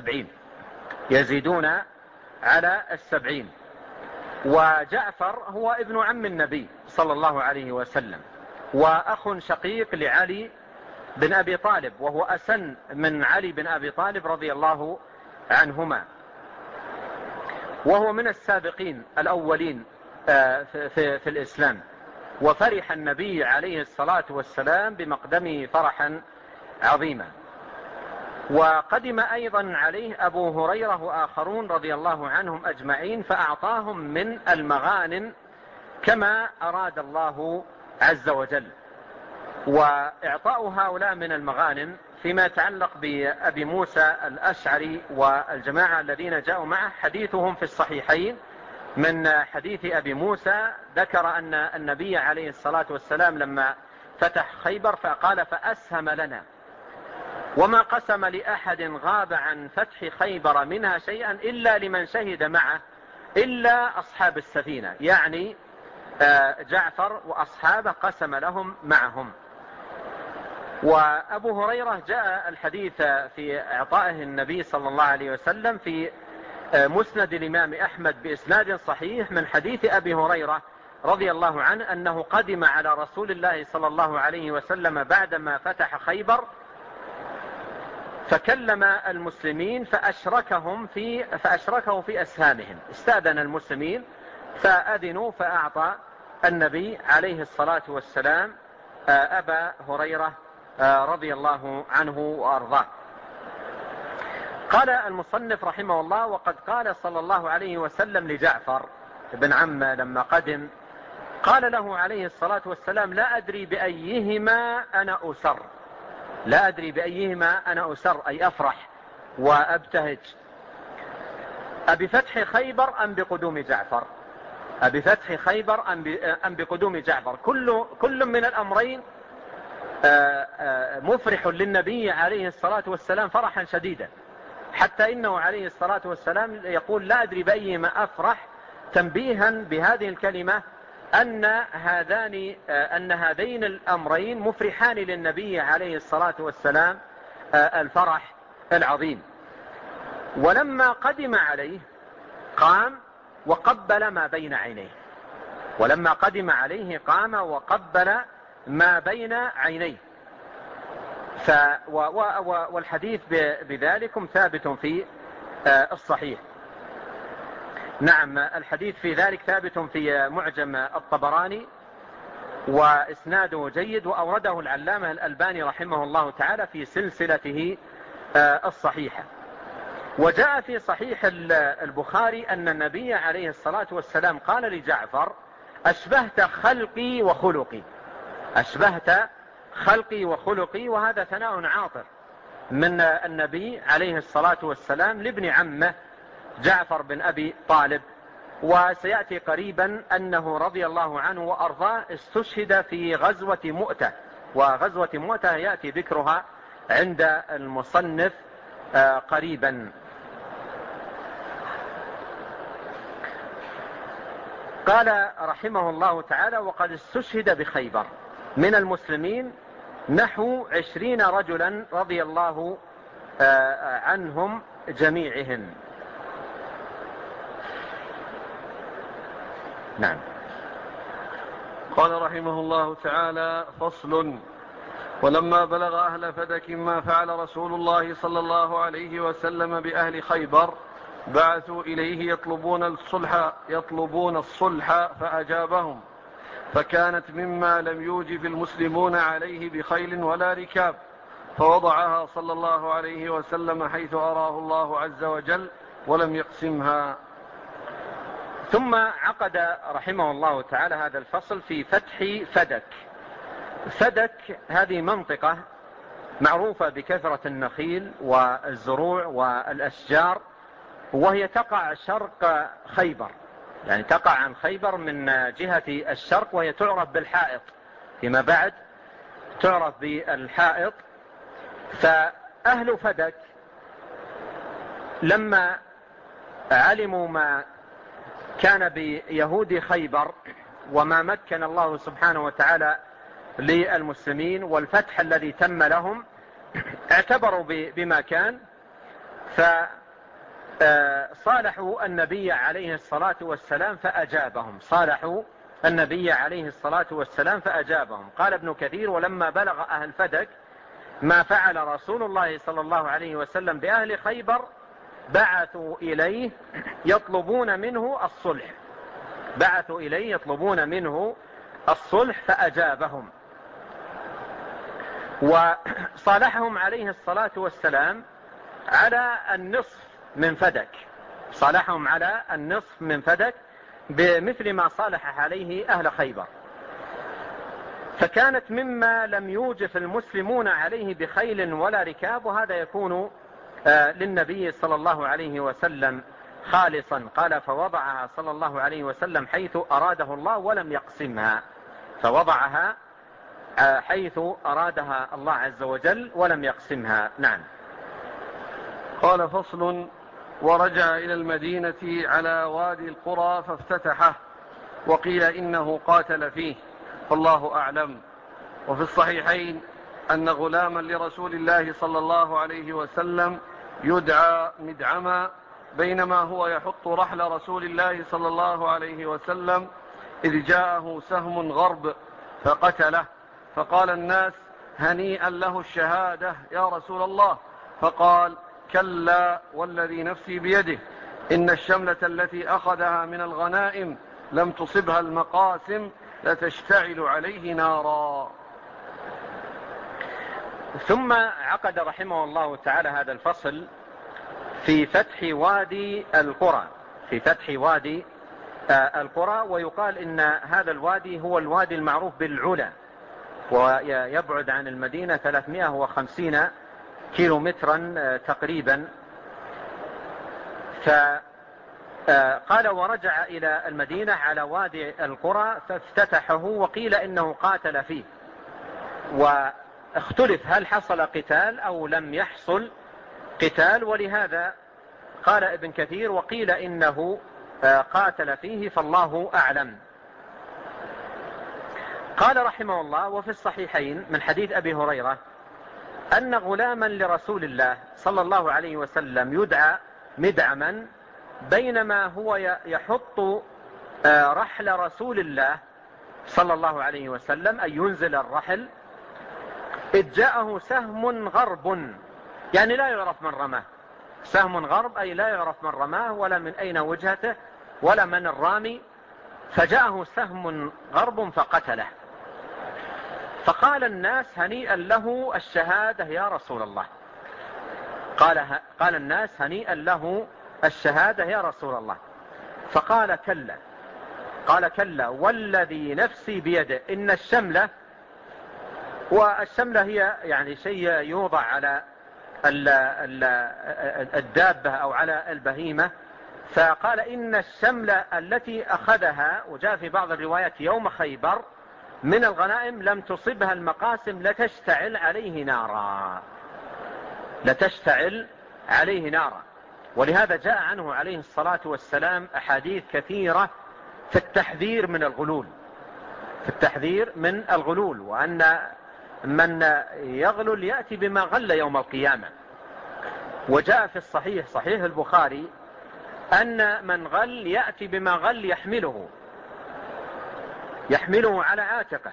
على 70. وجعفر هو ابن عم النبي صلى الله عليه وسلم، وأخ شقيق لعلي بن أبي طالب، وهو أسن من علي بن أبي طالب رضي الله عنهما، وهو من السابقين الأولين في الإسلام. وفرح النبي عليه الصلاة والسلام بمقدمه فرحا عظيما. وقدم أيضا عليه أبو هريرة وآخرون رضي الله عنهم أجمعين، فأعطاهم من المغانم كما أراد الله عز وجل. وإعطاء هؤلاء من المغانم فيما يتعلق بأبي موسى الأشعري والجماعة الذين جاءوا معه حديثهم في الصحيحين من حديث أبي موسى، ذكر أن النبي عليه الصلاة والسلام لما فتح خيبر فقال: فأسهم لنا، وما قسم لأحد غاب عن فتح خيبر منها شيئا إلا لمن شهد معه إلا أصحاب السفينة، يعني جعفر وأصحابه قسم لهم معهم. وأبو هريرة جاء الحديث في إعطائه النبي صلى الله عليه وسلم في مسند الإمام أحمد بإسناد صحيح من حديث أبي هريرة رضي الله عنه أنه قدم على رسول الله صلى الله عليه وسلم بعدما فتح خيبر، فكلم المسلمين فأشركه في أسهامهم. استأذن المسلمين فأذنوا، فأعطى النبي عليه الصلاة والسلام أبا هريرة رضي الله عنه وأرضاه. قال المصنف رحمه الله: وقد قال صلى الله عليه وسلم لجعفر بن عمه لما قدم، قال له عليه الصلاة والسلام: لا أدري بأيهما أنا أسر، أي أفرح وأبتهج، أبفتح خيبر أم بقدوم جعفر؟ أم بقدوم جعفر؟ كل من الأمرين مفرح للنبي عليه الصلاة والسلام فرحا شديدا، حتى إنه عليه الصلاة والسلام يقول: لا أدري بأيهما أفرح، تنبيها بهذه الكلمة أن هذين الأمرين مفرحان للنبي عليه الصلاة والسلام الفرح العظيم. ولما قدم عليه قام وقبل ما بين عينيه، والحديث بذلكم ثابت في الصحيح. نعم، الحديث في ذلك ثابت في معجم الطبراني وإسناده جيد، وأورده العلامة الألباني رحمه الله تعالى في سلسلته الصحيحة. وجاء في صحيح البخاري أن النبي عليه الصلاة والسلام قال لجعفر: أشبهت خلقي وخلقي. وهذا ثناء عاطر من النبي عليه الصلاة والسلام لابن عمه جعفر بن أبي طالب. وسيأتي قريبا أنه رضي الله عنه وأرضاه استشهد في غزوة مؤتة، وغزوة مؤتة يأتي ذكرها عند المصنف قريبا. قال رحمه الله تعالى: وقد استشهد بخيبر من المسلمين نحو 20 رجلا رضي الله عنهم جميعهم. نعم. قال رحمه الله تعالى: فصل. ولما بلغ أهل فدك ما فعل رسول الله صلى الله عليه وسلم بأهل خيبر بعثوا إليه يطلبون الصلح فأجابهم، فكانت مما لم يوجب المسلمون عليه بخيل ولا ركاب، فوضعها صلى الله عليه وسلم حيث أراه الله عز وجل ولم يقسمها. ثم عقد رحمه الله تعالى هذا الفصل في فتح فدك. فدك هذه منطقة معروفة بكثرة النخيل والزروع والأشجار، وهي تقع شرق خيبر، يعني تقع عن خيبر من جهة الشرق، وهي تعرف بالحائط فيما بعد، تعرف بالحائط. فأهل فدك لما علموا ما كان بيهود خيبر وما مكن الله سبحانه وتعالى للمسلمين والفتح الذي تم لهم، اعتبروا بما كان، فصالحوا النبي عليه الصلاة والسلام فأجابهم. صالحوا النبي عليه الصلاة والسلام فأجابهم. قال ابن كثير: ولما بلغ أهل فدك ما فعل رسول الله صلى الله عليه وسلم بأهل خيبر بعثوا إليه يطلبون منه الصلح. بعثوا إليه يطلبون منه الصلح فأجابهم، وصالحهم عليه الصلاة والسلام على النصف من فدك. صالحهم على النصف من فدك بمثل ما صالح عليه أهل خيبر. فكانت مما لم يوجف المسلمون عليه بخيل ولا ركاب، وهذا يكون للنبي صلى الله عليه وسلم خالصا. قال: فوضعها صلى الله عليه وسلم حيث أراده الله ولم يقسمها. فوضعها حيث أرادها الله عز وجل ولم يقسمها. نعم. قال: فصل: ورجع إلى المدينة على وادي القرى فافتتحه، وقيل إنه قاتل فيه، فالله أعلم. وفي الصحيحين أن غلاما لرسول الله صلى الله عليه وسلم يدعى مدعما بينما هو يحط رحل رسول الله صلى الله عليه وسلم إذ جاءه سهم غرب فقتله، فقال الناس: هنيئا له الشهادة يا رسول الله. فقال: كلا والذي نفسي بيده إن الشملة التي أخذها من الغنائم لم تصبها المقاسم لتشتعل عليه نارا. ثم عقد رحمه الله تعالى هذا الفصل في فتح وادي القرى، في فتح وادي القرى. ويقال إن هذا الوادي هو الوادي المعروف بالعلا، ويبعد عن المدينة 350 كيلومترا تقريبا. فقال: ورجع إلى المدينة على وادي القرى فافتتحه، وقيل إنه قاتل فيه. واختلف هل حصل قتال أو لم يحصل قتال، ولهذا قال ابن كثير: وقيل إنه قاتل فيه، فالله أعلم. قال رحمه الله: وفي الصحيحين من حديث أبي هريرة أن غلاما لرسول الله صلى الله عليه وسلم يدعى مدعما بينما هو يحط رحل رسول الله صلى الله عليه وسلم، أي ينزل الرحل، إذ جاءه سهم غرب، يعني لا يعرف من رماه. سهم غرب أي لا يعرف من رماه ولا من أين وجهته ولا من الرامي. فجاءه سهم غرب فقتله. فقال الناس: هنيئا له الشهادة يا رسول الله. قال الناس: هنيئا له الشهادة يا رسول الله. فقال: كلا. قال: كلا والذي نفسي بيده إن الشملة، والشملة هي يعني شيء يوضع على الدابة أو على البهيمة. فقال: إن الشملة التي أخذها، وجاء في بعض الروايات يوم خيبر، من الغنائم لم تصبها المقاسم لتشتعل عليه نارا. لتشتعل عليه نارا. ولهذا جاء عنه عليه الصلاة والسلام أحاديث كثيرة في التحذير من الغلول، في التحذير من الغلول، وأن من يغلل يأتي بما غل يوم القيامة. وجاء في الصحيح، صحيح البخاري، أن من غل يأتي بما غل يحمله على عاتقه،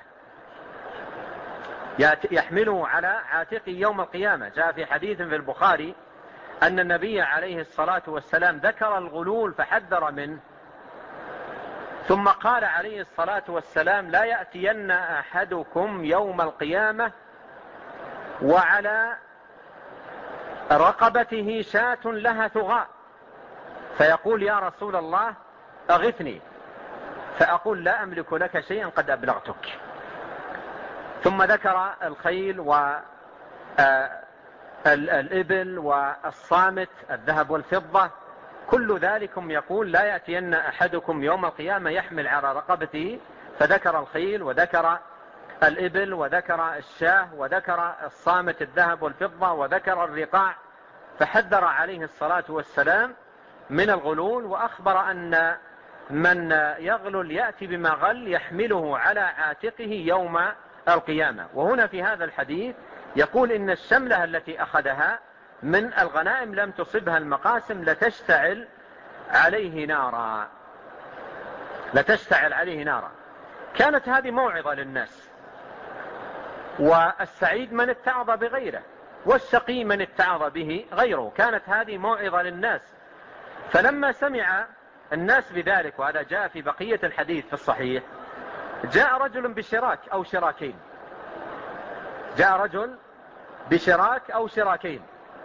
يحمله على عاتقه يوم القيامة. جاء في حديث في البخاري أن النبي عليه الصلاة والسلام ذكر الغلول فحذر منه، ثم قال عليه الصلاة والسلام: لا يأتين أحدكم يوم القيامة وعلى رقبته شاة لها ثغاء، فيقول: يا رسول الله أغثني، فأقول: لا أملك لك شيئا قد أبلغتك. ثم ذكر الخيل والإبل والصامت، الذهب والفضة، كل ذلكم يقول لا يأتين أحدكم يوم القيامة يحمل على رقبته، فذكر الخيل وذكر الإبل وذكر الشاه وذكر الصامت الذهب والفضة وذكر الرقاع، فحذر عليه الصلاة والسلام من الغلول، وأخبر أن من يغلل يأتي بما غل يحمله على عاتقه يوم القيامة. وهنا في هذا الحديث يقول إن الشملة التي أخذها من الغنائم لم تصبها المقاسم لتشتعل عليه نارا، لتشتعل عليه نارا. كانت هذه موعظة للناس، والسعيد من اتعظ بغيره والشقي من اتعظ به غيره، كانت هذه موعظة للناس. فلما سمع الناس بذلك، وهذا جاء في بقية الحديث في الصحيح، جاء رجل بشراك أو شراكين، جاء رجل بشراك أو شراكين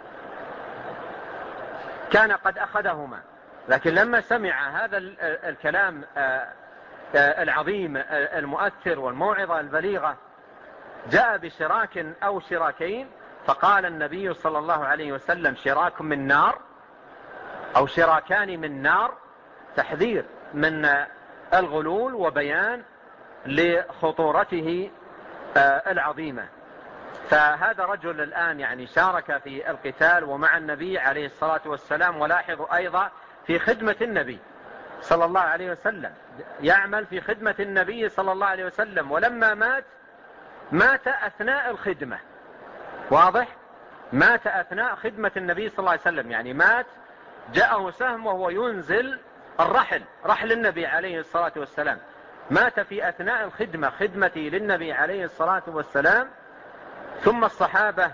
كان قد أخذهما، لكن لما سمع هذا الكلام العظيم المؤثر والموعظة البليغة جاء بشراك أو شراكين، فقال النبي صلى الله عليه وسلم شراك من نار أو شراكان من نار، تحذير من الغلول وبيان لخطورته العظيمة. فهذا رجل الآن يعني شارك في القتال ومع النبي عليه الصلاة والسلام، ولاحظوا أيضا في خدمة النبي صلى الله عليه وسلم، يعمل في خدمة النبي صلى الله عليه وسلم، ولما مات أثناء الخدمة، واضح، مات أثناء خدمة النبي صلى الله عليه وسلم، يعني مات جاءه سهم وهو ينزل رحل النبي عليه الصلاة والسلام، مات في أثناء الخدمة، خدمته للنبي عليه الصلاة والسلام. ثم الصحابة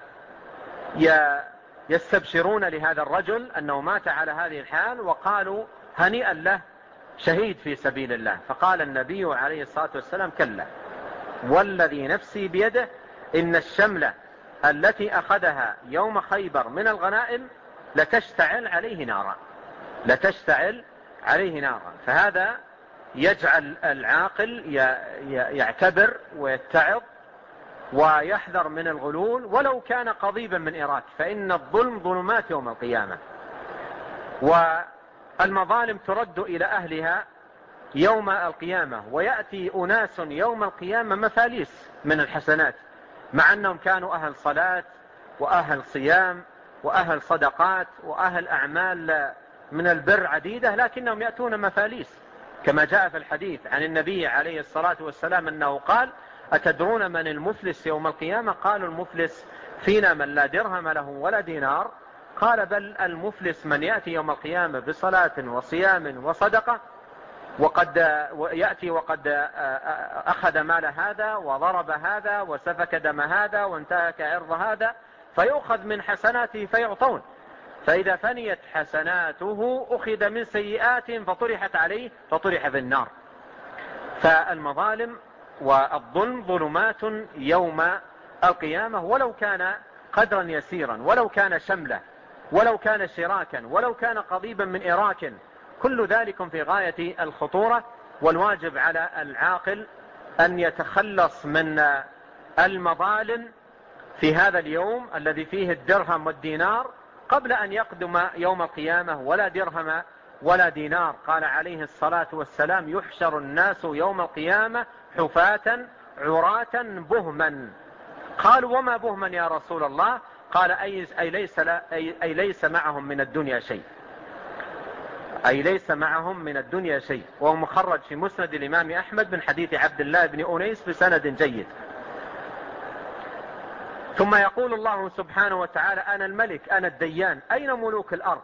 يستبشرون لهذا الرجل أنه مات على هذه الحال، وقالوا هنيئا له شهيد في سبيل الله. فقال النبي عليه الصلاة والسلام كلا، والذي نفسي بيده إن الشملة التي أخذها يوم خيبر من الغنائم لتشتعل عليه نارا، لتشتعل عليه نارا. فهذا يجعل العاقل يعتبر ويتعظ ويحذر من الغلول ولو كان قضيبا من إراك، فإن الظلم ظلمات يوم القيامة، والمظالم ترد إلى أهلها يوم القيامة. ويأتي أناس يوم القيامة مفاليس من الحسنات، مع أنهم كانوا أهل صلاة وأهل صيام وأهل صدقات وأهل أعمال من البر عديدة، لكنهم يأتون مفاليس، كما جاء في الحديث عن النبي عليه الصلاة والسلام أنه قال أتدرون من المفلس يوم القيامة؟ قالوا المفلس فينا من لا درهم له ولا دينار. قال بل المفلس من يأتي يوم القيامة بصلاة وصيام وصدقة، وقد يأتي وقد أخذ مال هذا وضرب هذا وسفك دم هذا وانتهك عرض هذا، فيؤخذ من حسناته فيعطون، فإذا فنيت حسناته أخذ من سيئاتهم فطرحت عليه فطرح في النار. فالمظالم والظلم ظلمات يوم القيامة، ولو كان قدرا يسيرا، ولو كان شملة، ولو كان شراكا، ولو كان قضيبا من إراك، كل ذلك في غاية الخطورة. والواجب على العاقل أن يتخلص من المظالم في هذا اليوم الذي فيه الدرهم والدينار قبل أن يقدم يوم القيامة ولا درهم ولا دينار. قال عليه الصلاة والسلام يحشر الناس يوم القيامة حفاة عراة بهما. قالوا وما بهما يا رسول الله؟ قال أي ليس معهم من الدنيا شيء، أي ليس معهم من الدنيا شيء. وهو مخرج في مسند الإمام أحمد من حديث عبد الله بن أنيس بسند جيد. ثم يقول الله سبحانه وتعالى أنا الملك أنا الديان، أين ملوك الأرض؟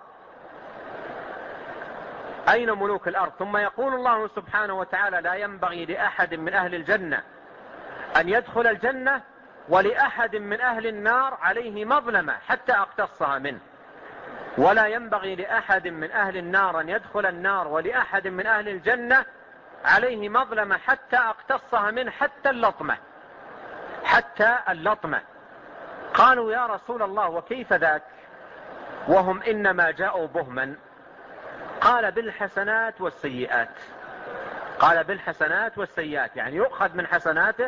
أين ملوك الأرض؟ ثم يقول الله سبحانه وتعالى لا ينبغي لأحد من أهل الجنة أن يدخل الجنة ولأحد من أهل النار عليه مظلمة حتى أقتصها منه، ولا ينبغي لأحد من أهل النار أن يدخل النار ولأحد من أهل الجنة عليه مظلمة حتى أقتصها منه، حتى اللطمة، حتى اللطمة. قالوا يا رسول الله وكيف ذاك وهم إنما جاءوا بهما؟ قال بالحسنات والسيئات، قال بالحسنات والسيئات، يعني يؤخذ من حسناته،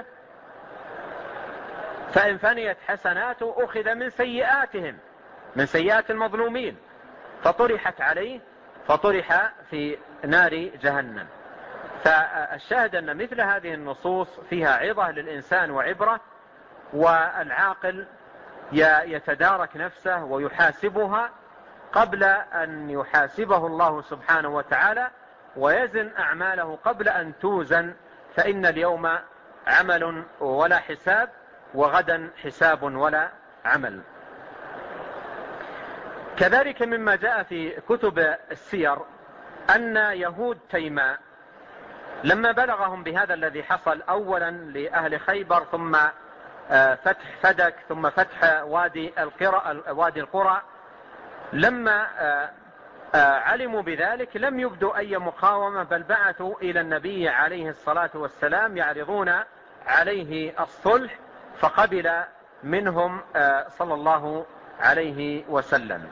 فإن فنيت حسناته أخذ من سيئاتهم، من سيئات المظلومين، فطرحت عليه فطرح في نار جهنم. فالشاهد أن مثل هذه النصوص فيها عظة للإنسان وعبرة، والعاقل يتدارك نفسه ويحاسبها قبل أن يحاسبه الله سبحانه وتعالى، ويزن أعماله قبل أن توزن، فإن اليوم عمل ولا حساب، وغدا حساب ولا عمل. كذلك مما جاء في كتب السير أن يهود تيماء لما بلغهم بهذا الذي حصل أولا لأهل خيبر، ثم فتح فدك، ثم فتح وادي القرى، لما علموا بذلك لم يبدوا أي مقاومة، بل بعثوا إلى النبي عليه الصلاة والسلام يعرضون عليه الصلح، فقبل منهم صلى الله عليه وسلم.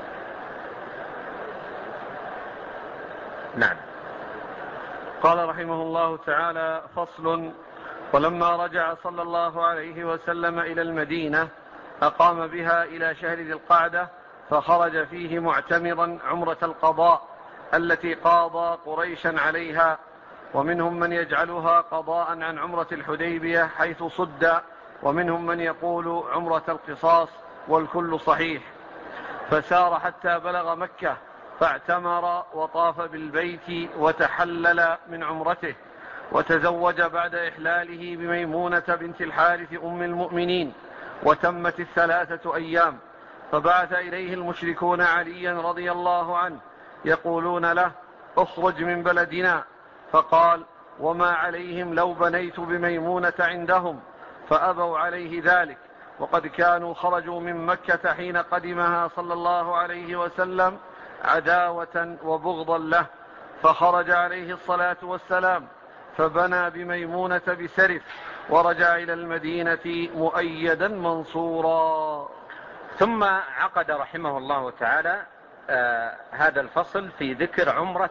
نعم. قال رحمه الله تعالى: فصل. ولما رجع صلى الله عليه وسلم إلى المدينة أقام بها إلى شهر ذي القعدة، فخرج فيه معتمرا عمرة القضاء التي قاضى قريشا عليها، ومنهم من يجعلها قضاء عن عمرة الحديبية حيث صد، ومنهم من يقول عمرة القصاص، والكل صحيح. فسار حتى بلغ مكة، فاعتمر وطاف بالبيت وتحلل من عمرته، وتزوج بعد إحلاله بميمونة بنت الحارث أم المؤمنين، وتمت 3 أيام. فبعث إليه المشركون عليا رضي الله عنه يقولون له: اخرج من بلدنا. فقال: وما عليهم لو بنيت بميمونة عندهم؟ فأبوا عليه ذلك، وقد كانوا خرجوا من مكة حين قدمها صلى الله عليه وسلم عداوة وبغضا له، فخرج عليه الصلاة والسلام فبنى بميمونة بسرف، ورجع إلى المدينة مؤيدا منصورا. ثم عقد رحمه الله تعالى هذا الفصل في ذكر عمرة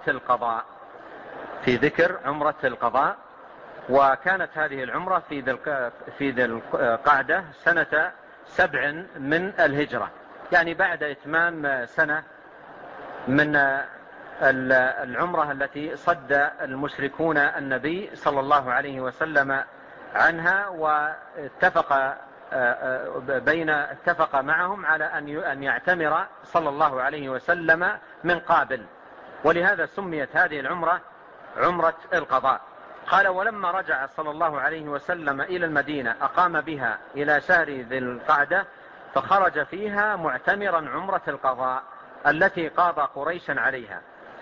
القضاء، وكانت هذه العمرة في ذي القعدة سنة 7 من الهجرة، يعني بعد إتمام سنة من العمرة التي صد المشركون النبي صلى الله عليه وسلم عنها، اتفق معهم على أن يعتمر صلى الله عليه وسلم من قابل، ولهذا سميت هذه العمرة عمرة القضاء. قال: ولما رجع صلى الله عليه وسلم إلى المدينة أقام بها إلى شهر ذي القعدة، فخرج فيها معتمرا عمرة القضاء التي قاضى قريشا عليها،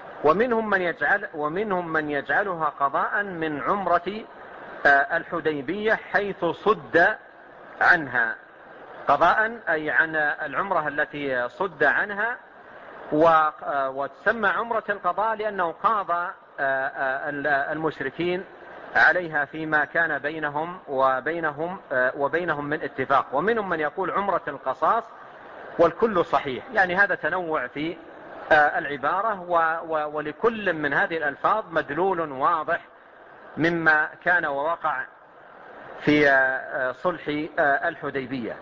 ومنهم من يجعلها قضاء من عمرة الحديبية حيث صد عنها. قضاء أي عن العمرة التي صد عنها، وتسمى عمرة القضاء لأنه قاضى المشركين عليها فيما كان بينهم وبينهم من اتفاق. ومنهم من يقول عمرة القصاص، والكل صحيح، يعني هذا تنوع في العبارة، ولكل من هذه الألفاظ مدلول واضح مما كان ووقع في صلح الحديبية.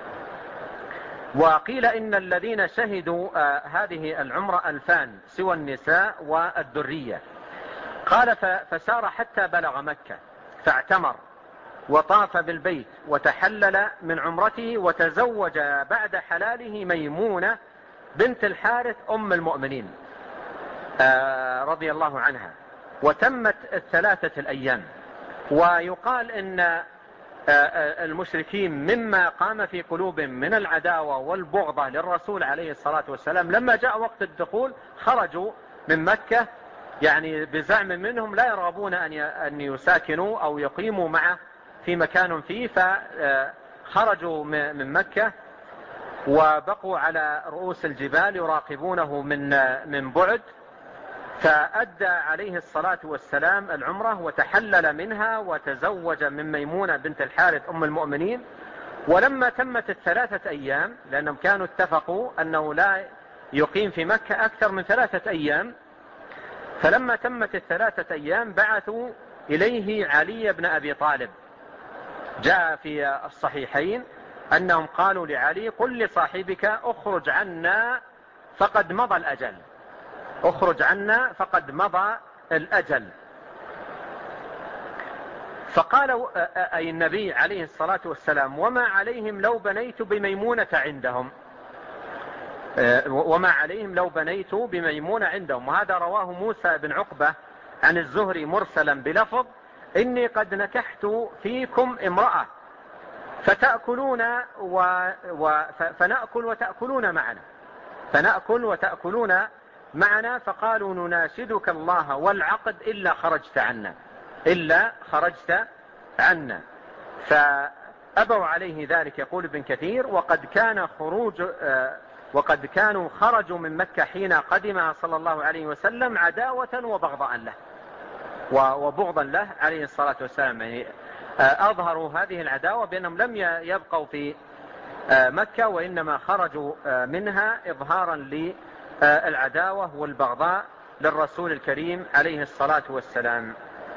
وقيل إن الذين شهدوا هذه العمرة 2000 سوى النساء والذرية. قال: فسار حتى بلغ مكة، فاعتمر وطاف بالبيت وتحلل من عمرته، وتزوج بعد حلاله ميمونة بنت الحارث أم المؤمنين رضي الله عنها، وتمت 3 أيام. ويقال إن المشركين مما قام في قلوبهم من العداوة والبغضة للرسول عليه الصلاة والسلام، لما جاء وقت الدخول خرجوا من مكة، يعني بزعم منهم لا يرغبون أن يساكنوا أو يقيموا معه في مكان فيه، فخرجوا من مكة وبقوا على رؤوس الجبال يراقبونه من بعد. فأدى عليه الصلاة والسلام العمرة وتحلل منها وتزوج من ميمونة بنت الحارث أم المؤمنين. ولما تمت 3 أيام، لأنهم كانوا اتفقوا أنه لا يقيم في مكة أكثر من 3 أيام، فلما تمت 3 أيام بعثوا إليه علي بن أبي طالب. جاء في الصحيحين أنهم قالوا لعلي: قل لصاحبك اخرج عنا فقد مضى الأجل. اخرج عنا فقد مضى الأجل. فقال أي النبي عليه الصلاة والسلام: وما عليهم لو بنيت بميمونة عندهم، وما عليهم لو بنيت بميمونة عندهم. وهذا رواه موسى بن عقبة عن الزهري مرسلا بلفظ: إني قد نكحت فيكم امرأة فتأكلون فنأكل وتأكلون معنا، فنأكل وتأكلون معنا. فقالوا: نناشدك الله والعقد إلا خرجت عنا، إلا خرجت عنا. فأبوا عليه ذلك. يقول ابن كثير: وقد كانوا خرجوا من مكة حين قدم صلى الله عليه وسلم عداوة وبغضاء له وبغضا له عليه الصلاة والسلام. يعني أظهروا هذه العداوة بأنهم لم يبقوا في مكة، وإنما خرجوا منها إظهارا للعداوة والبغضاء للرسول الكريم عليه الصلاة والسلام.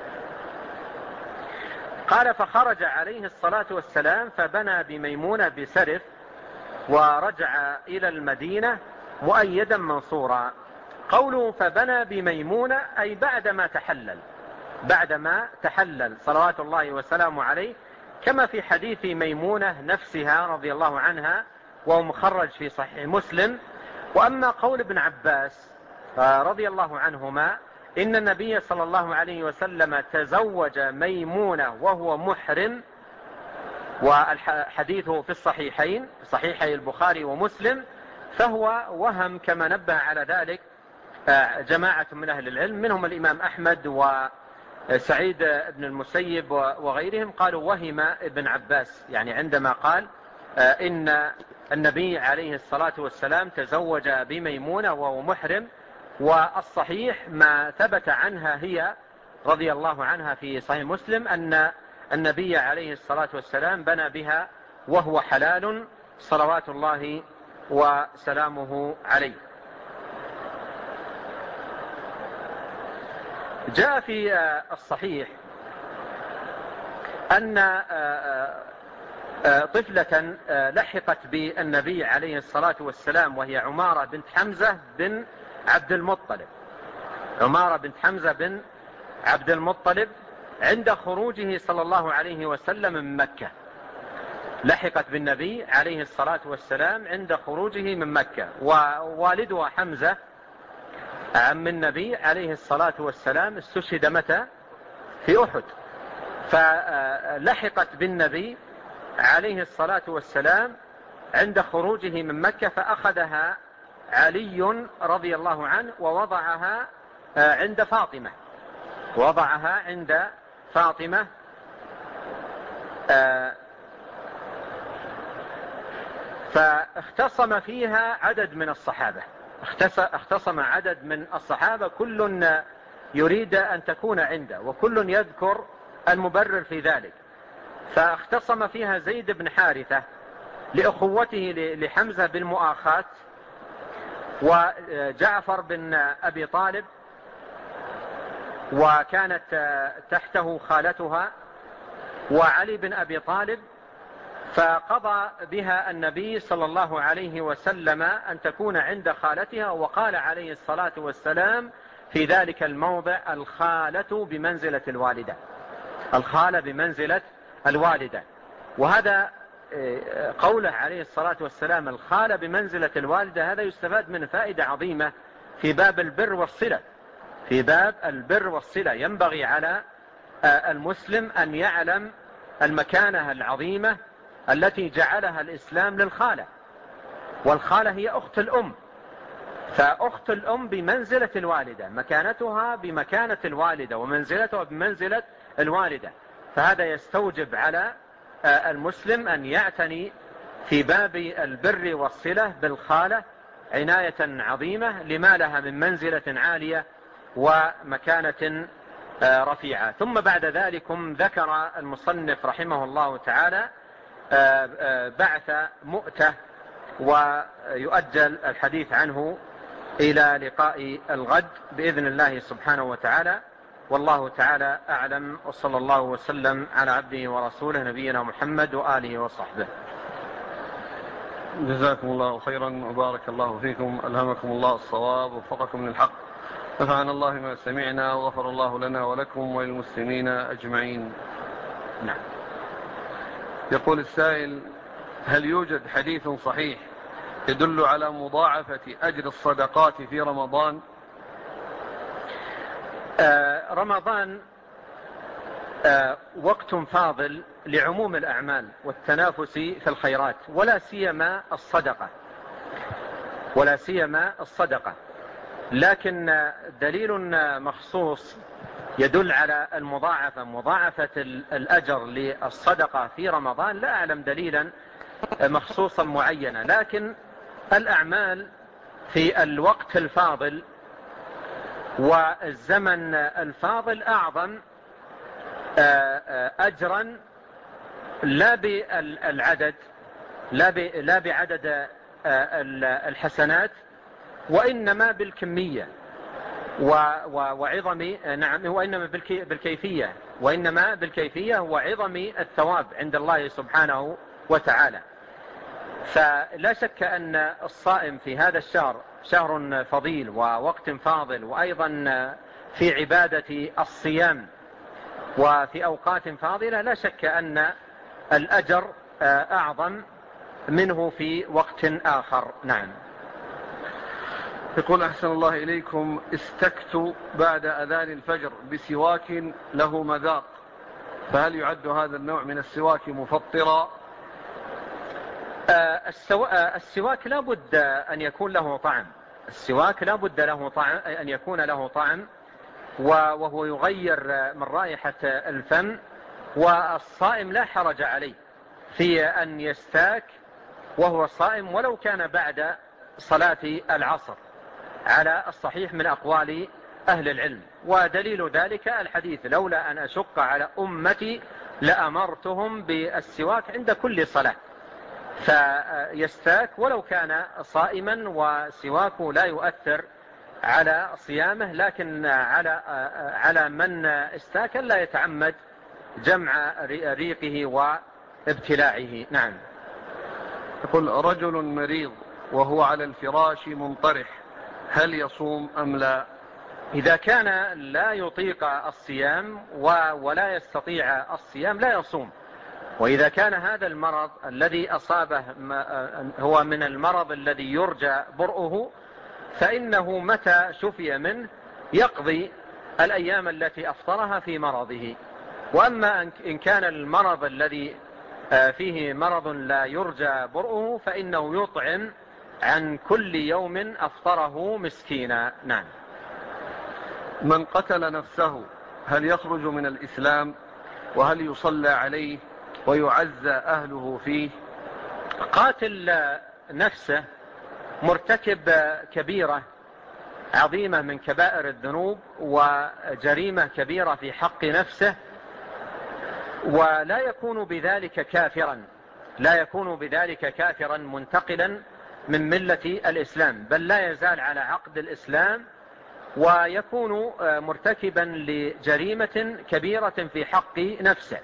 قال: فخرج عليه الصلاة والسلام فبنى بميمونة بسرف، ورجع إلى المدينة مؤيدا منصورا. قوله فبنى بميمونة أي بعدما تحلل صلوات الله وسلامه عليه، كما في حديث ميمونة نفسها رضي الله عنها وهو مخرج في صحيح مسلم. وأما قول ابن عباس رضي الله عنهما إن النبي صلى الله عليه وسلم تزوج ميمونة وهو محرم، والحديث في الصحيحين صحيحي البخاري ومسلم، فهو وهم كما نبه على ذلك جماعة من أهل العلم، منهم الإمام أحمد وسعيد بن المسيب وغيرهم. قالوا وهم ابن عباس، يعني عندما قال إن النبي عليه الصلاة والسلام تزوج بميمونة وهو محرم. والصحيح ما ثبت عنها هي رضي الله عنها في صحيح مسلم أن النبي عليه الصلاة والسلام بنى بها وهو حلال صلوات الله وسلامه عليه. جاء في الصحيح أن طفلة لحقت بالنبي عليه الصلاة والسلام وهي عمارة بنت حمزة بن عبد المطلب، عمارة بنت حمزة بن عبد المطلب عند خروجه صلى الله عليه وسلم من مكة. لحقت بالنبي عليه الصلاة والسلام عند خروجه من مكة، ووالدها حمزة عم النبي عليه الصلاة والسلام استشهد متى؟ في أحد. فلحقت بالنبي عليه الصلاة والسلام عند خروجه من مكة، فأخذها علي رضي الله عنه ووضعها عند فاطمة، وضعها عند فاطمة. فاختصم فيها عدد من الصحابة، اختصم عدد من الصحابة، كل يريد أن تكون عنده وكل يذكر المبرر في ذلك. فاختصم فيها زيد بن حارثة لأخوته لحمزة بالمؤاخاة، وجعفر بن أبي طالب وكانت تحته خالتها، وعلي بن أبي طالب. فقضى بها النبي صلى الله عليه وسلم أن تكون عند خالتها، وقال عليه الصلاة والسلام في ذلك الموضع: الخالة بمنزلة الوالدة، الخالة بمنزلة الوالدة. وهذا قوله عليه الصلاة والسلام الخالة بمنزلة الوالدة، هذا يستفاد من فائدة عظيمة في باب البر والصلة. في باب البر والصلة ينبغي على المسلم أن يعلم المكانة العظيمة التي جعلها الإسلام للخالة، والخالة هي أخت الأم. فأخت الأم بمنزلة الوالدة، مكانتها بمكانة الوالدة ومنزلتها بمنزلة الوالدة. فهذا يستوجب على المسلم أن يعتني في باب البر والصلة بالخالة عناية عظيمة لما لها من منزلة عالية ومكانة رفيعة. ثم بعد ذلكم ذكر المصنف رحمه الله تعالى بعث مؤتة، ويؤجل الحديث عنه إلى لقاء الغد بإذن الله سبحانه وتعالى. والله تعالى أعلم، وصلى الله وسلم على عبده ورسوله نبينا محمد وآله وصحبه. جزاكم الله خيرا وبارك الله فيكم، ألهمكم الله الصواب ووفقكم للحق. نفعنا الله ما سمعنا وغفر الله لنا ولكم وللمسلمين أجمعين. نعم. يقول السائل: هل يوجد حديث صحيح يدل على مضاعفة أجر الصدقات في رمضان؟ رمضان وقت فاضل لعموم الأعمال والتنافس في الخيرات، ولا سيما الصدقة، لكن دليل مخصوص يدل على مضاعفة الأجر للصدقة في رمضان لا أعلم دليلا مخصوصا معينا، لكن الأعمال في الوقت الفاضل والزمن الفاضل أعظم أجرا، لا بالعدد، لا بعدد الحسنات، وإنما بالكمية وعظم، نعم، وإنما بالكيفية وعظم الثواب عند الله سبحانه وتعالى. فلا شك أن الصائم في هذا الشهر شهر فضيل ووقت فاضل، وأيضا في عبادة الصيام وفي أوقات فاضلة لا شك أن الأجر أعظم منه في وقت آخر. نعم. يقول: أحسن الله إليكم، استكت بعد أذان الفجر بسواك له مذاق، فهل يعد هذا النوع من السواك مفطرا؟ السواك لا بد أن يكون له طعم، السواك لا بد أن يكون له طعم، وهو يغير من رائحة الفم، والصائم لا حرج عليه في أن يستاك وهو صائم ولو كان بعد صلاة العصر، على الصحيح من أقوال أهل العلم. ودليل ذلك الحديث: لولا أن أشق على أمتي لأمرتهم بالسواك عند كل صلاة. فيستاك ولو كان صائما، وسواكه لا يؤثر على صيامه، لكن على من استاك لا يتعمد جمع ريقه وابتلاعه. نعم. يقول: رجل مريض وهو على الفراش منطرح، هل يصوم أم لا؟ إذا كان لا يطيق الصيام ولا يستطيع الصيام لا يصوم. وإذا كان هذا المرض الذي أصابه هو من المرض الذي يرجى برؤه، فإنه متى شفي منه يقضي الأيام التي أفطرها في مرضه. وأما إن كان المرض الذي فيه مرض لا يرجى برؤه فإنه يطعم عن كل يوم أفطره مسكينا. نعم. من قتل نفسه هل يخرج من الإسلام؟ وهل يصلى عليه ويعزى أهله فيه؟ قاتل نفسه مرتكب كبيرة عظيمة من كبائر الذنوب وجريمة كبيرة في حق نفسه، ولا يكون بذلك كافرا منتقلا من ملة الإسلام، بل لا يزال على عقد الإسلام، ويكون مرتكبا لجريمة كبيرة في حق نفسه.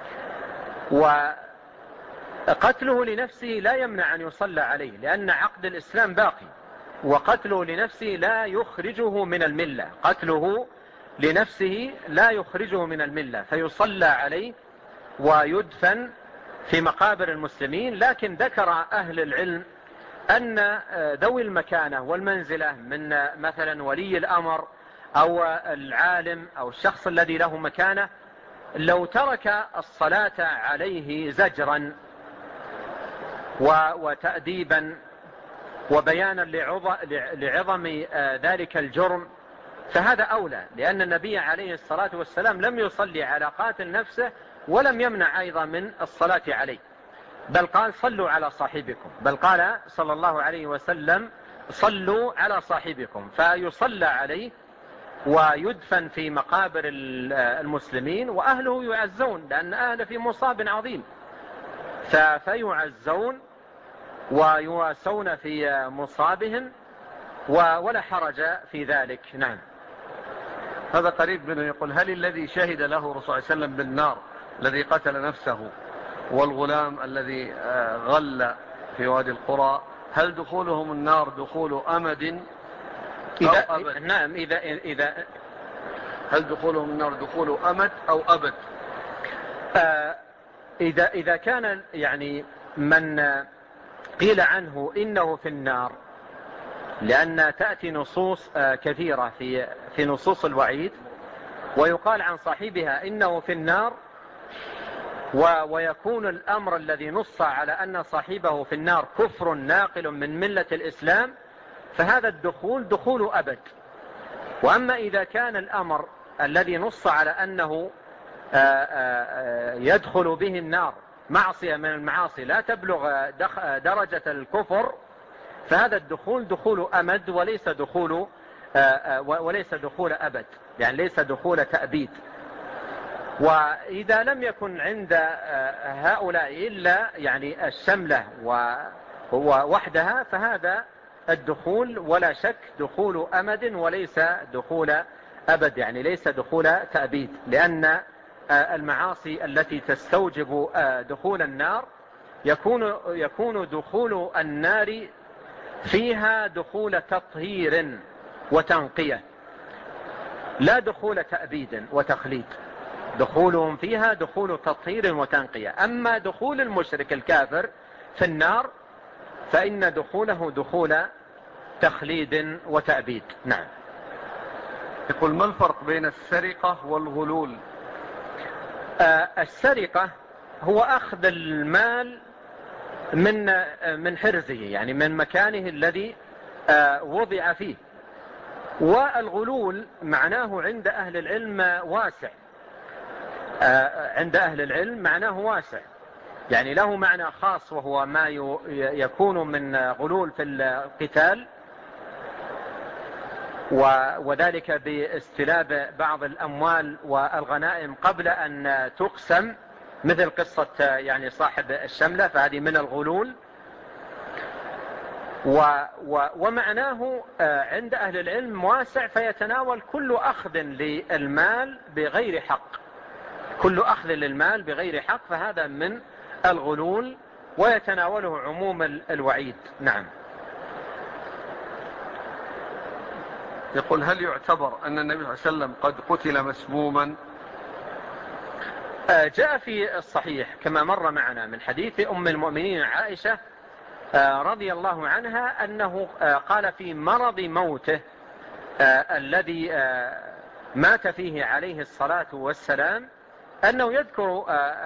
وقتله لنفسه لا يمنع أن يصلى عليه، لأن عقد الإسلام باقي، وقتله لنفسه لا يخرجه من الملة، قتله لنفسه لا يخرجه من الملة، فيصلى عليه ويدفن في مقابر المسلمين. لكن ذكر أهل العلم أن ذوي المكانة والمنزلة من مثلا ولي الأمر أو العالم أو الشخص الذي له مكانة، لو ترك الصلاة عليه زجرا وتأديبا وبيانا لعظم ذلك الجرم فهذا أولى، لأن النبي عليه الصلاة والسلام لم يصلي على قاتل نفسه ولم يمنع أيضا من الصلاة عليه، بل قال: صلوا على صاحبكم، بل قال صلى الله عليه وسلم: صلوا على صاحبكم. فيصلى عليه ويدفن في مقابر المسلمين، وأهله يعزون، لأن أهله في مصاب عظيم، فيعزون ويواسون في مصابهم ولا حرج في ذلك. نعم. هذا قريب منه يقول: هل الذي شهد له الرسول صلى الله عليه وسلم بالنار الذي قتل نفسه والغلام الذي غل في وادي القرى، هل دخولهم النار دخول أمد أو أبد؟ نعم. إذا هل دخولهم النار دخول أمد أو أبد؟ إذا كان يعني من قيل عنه إنه في النار، لأن تأتي نصوص كثيرة في نصوص الوعيد، ويقال عن صاحبها إنه في النار، ويكون الأمر الذي نص على أن صاحبه في النار كفر ناقل من ملة الإسلام، فهذا الدخول دخول أبد. وأما إذا كان الأمر الذي نص على أنه يدخل به النار معصية من المعاصي لا تبلغ درجة الكفر، فهذا الدخول دخول أمد وليس دخول أبد، يعني ليس دخول تأبيد. وإذا لم يكن عند هؤلاء إلا يعني الشملة ووحدها، فهذا الدخول ولا شك دخول أمد وليس دخول أبد، يعني ليس دخول تأبيد، لأن المعاصي التي تستوجب دخول النار يكون دخول النار فيها دخول تطهير وتنقية، لا دخول تأبيد وتخليد. دخولهم فيها دخول تطهير وتنقية. أما دخول المشرك الكافر في النار فإن دخوله دخول تخليد وتأبيد. نعم. يقول: ما الفرق بين السرقة والغلول؟ السرقة هو أخذ المال من حرزه، يعني من مكانه الذي وضع فيه. والغلول معناه عند أهل العلم واسع، عند أهل العلم معناه واسع، يعني له معنى خاص، وهو ما يكون من غلول في القتال، وذلك باستلاب بعض الأموال والغنائم قبل أن تقسم، مثل قصة يعني صاحب الشملة، فهذه من الغلول. ومعناه عند أهل العلم واسع، فيتناول كل أخذ للمال بغير حق، كل أخذ للمال بغير حق، فهذا من الغلول ويتناوله عموم الوعيد. نعم. يقول: هل يعتبر أن النبي صلى الله عليه وسلم قد قتل مسموما؟ جاء في الصحيح كما مر معنا من حديث أم المؤمنين عائشة رضي الله عنها أنه قال في مرض موته الذي مات فيه عليه الصلاة والسلام أنه يذكر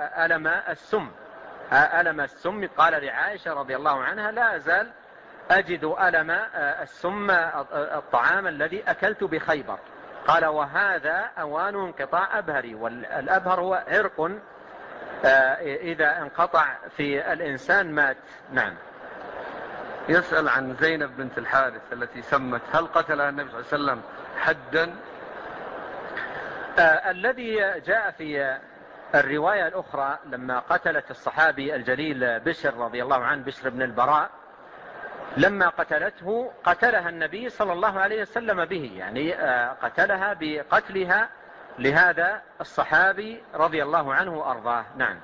ألم السم. قال لعائشة رضي الله عنها: لا أزال أجد ألم السم، الطعام الذي أكلت بخيبر. قال: وهذا أوان انقطاع أبهري، والأبهر هو عرق إذا انقطع في الإنسان مات. نعم. يسأل عن زينب بنت الحارث التي سمت، هل قتلها النبي صلى الله عليه وسلم حدا؟ الذي جاء في الرواية الأخرى لما قتلت الصحابي الجليل بشر رضي الله عنه، بشر بن البراء، لما قتلته قتلها النبي صلى الله عليه وسلم به، يعني قتلها بقتلها لهذا الصحابي رضي الله عنه وأرضاه. نعم.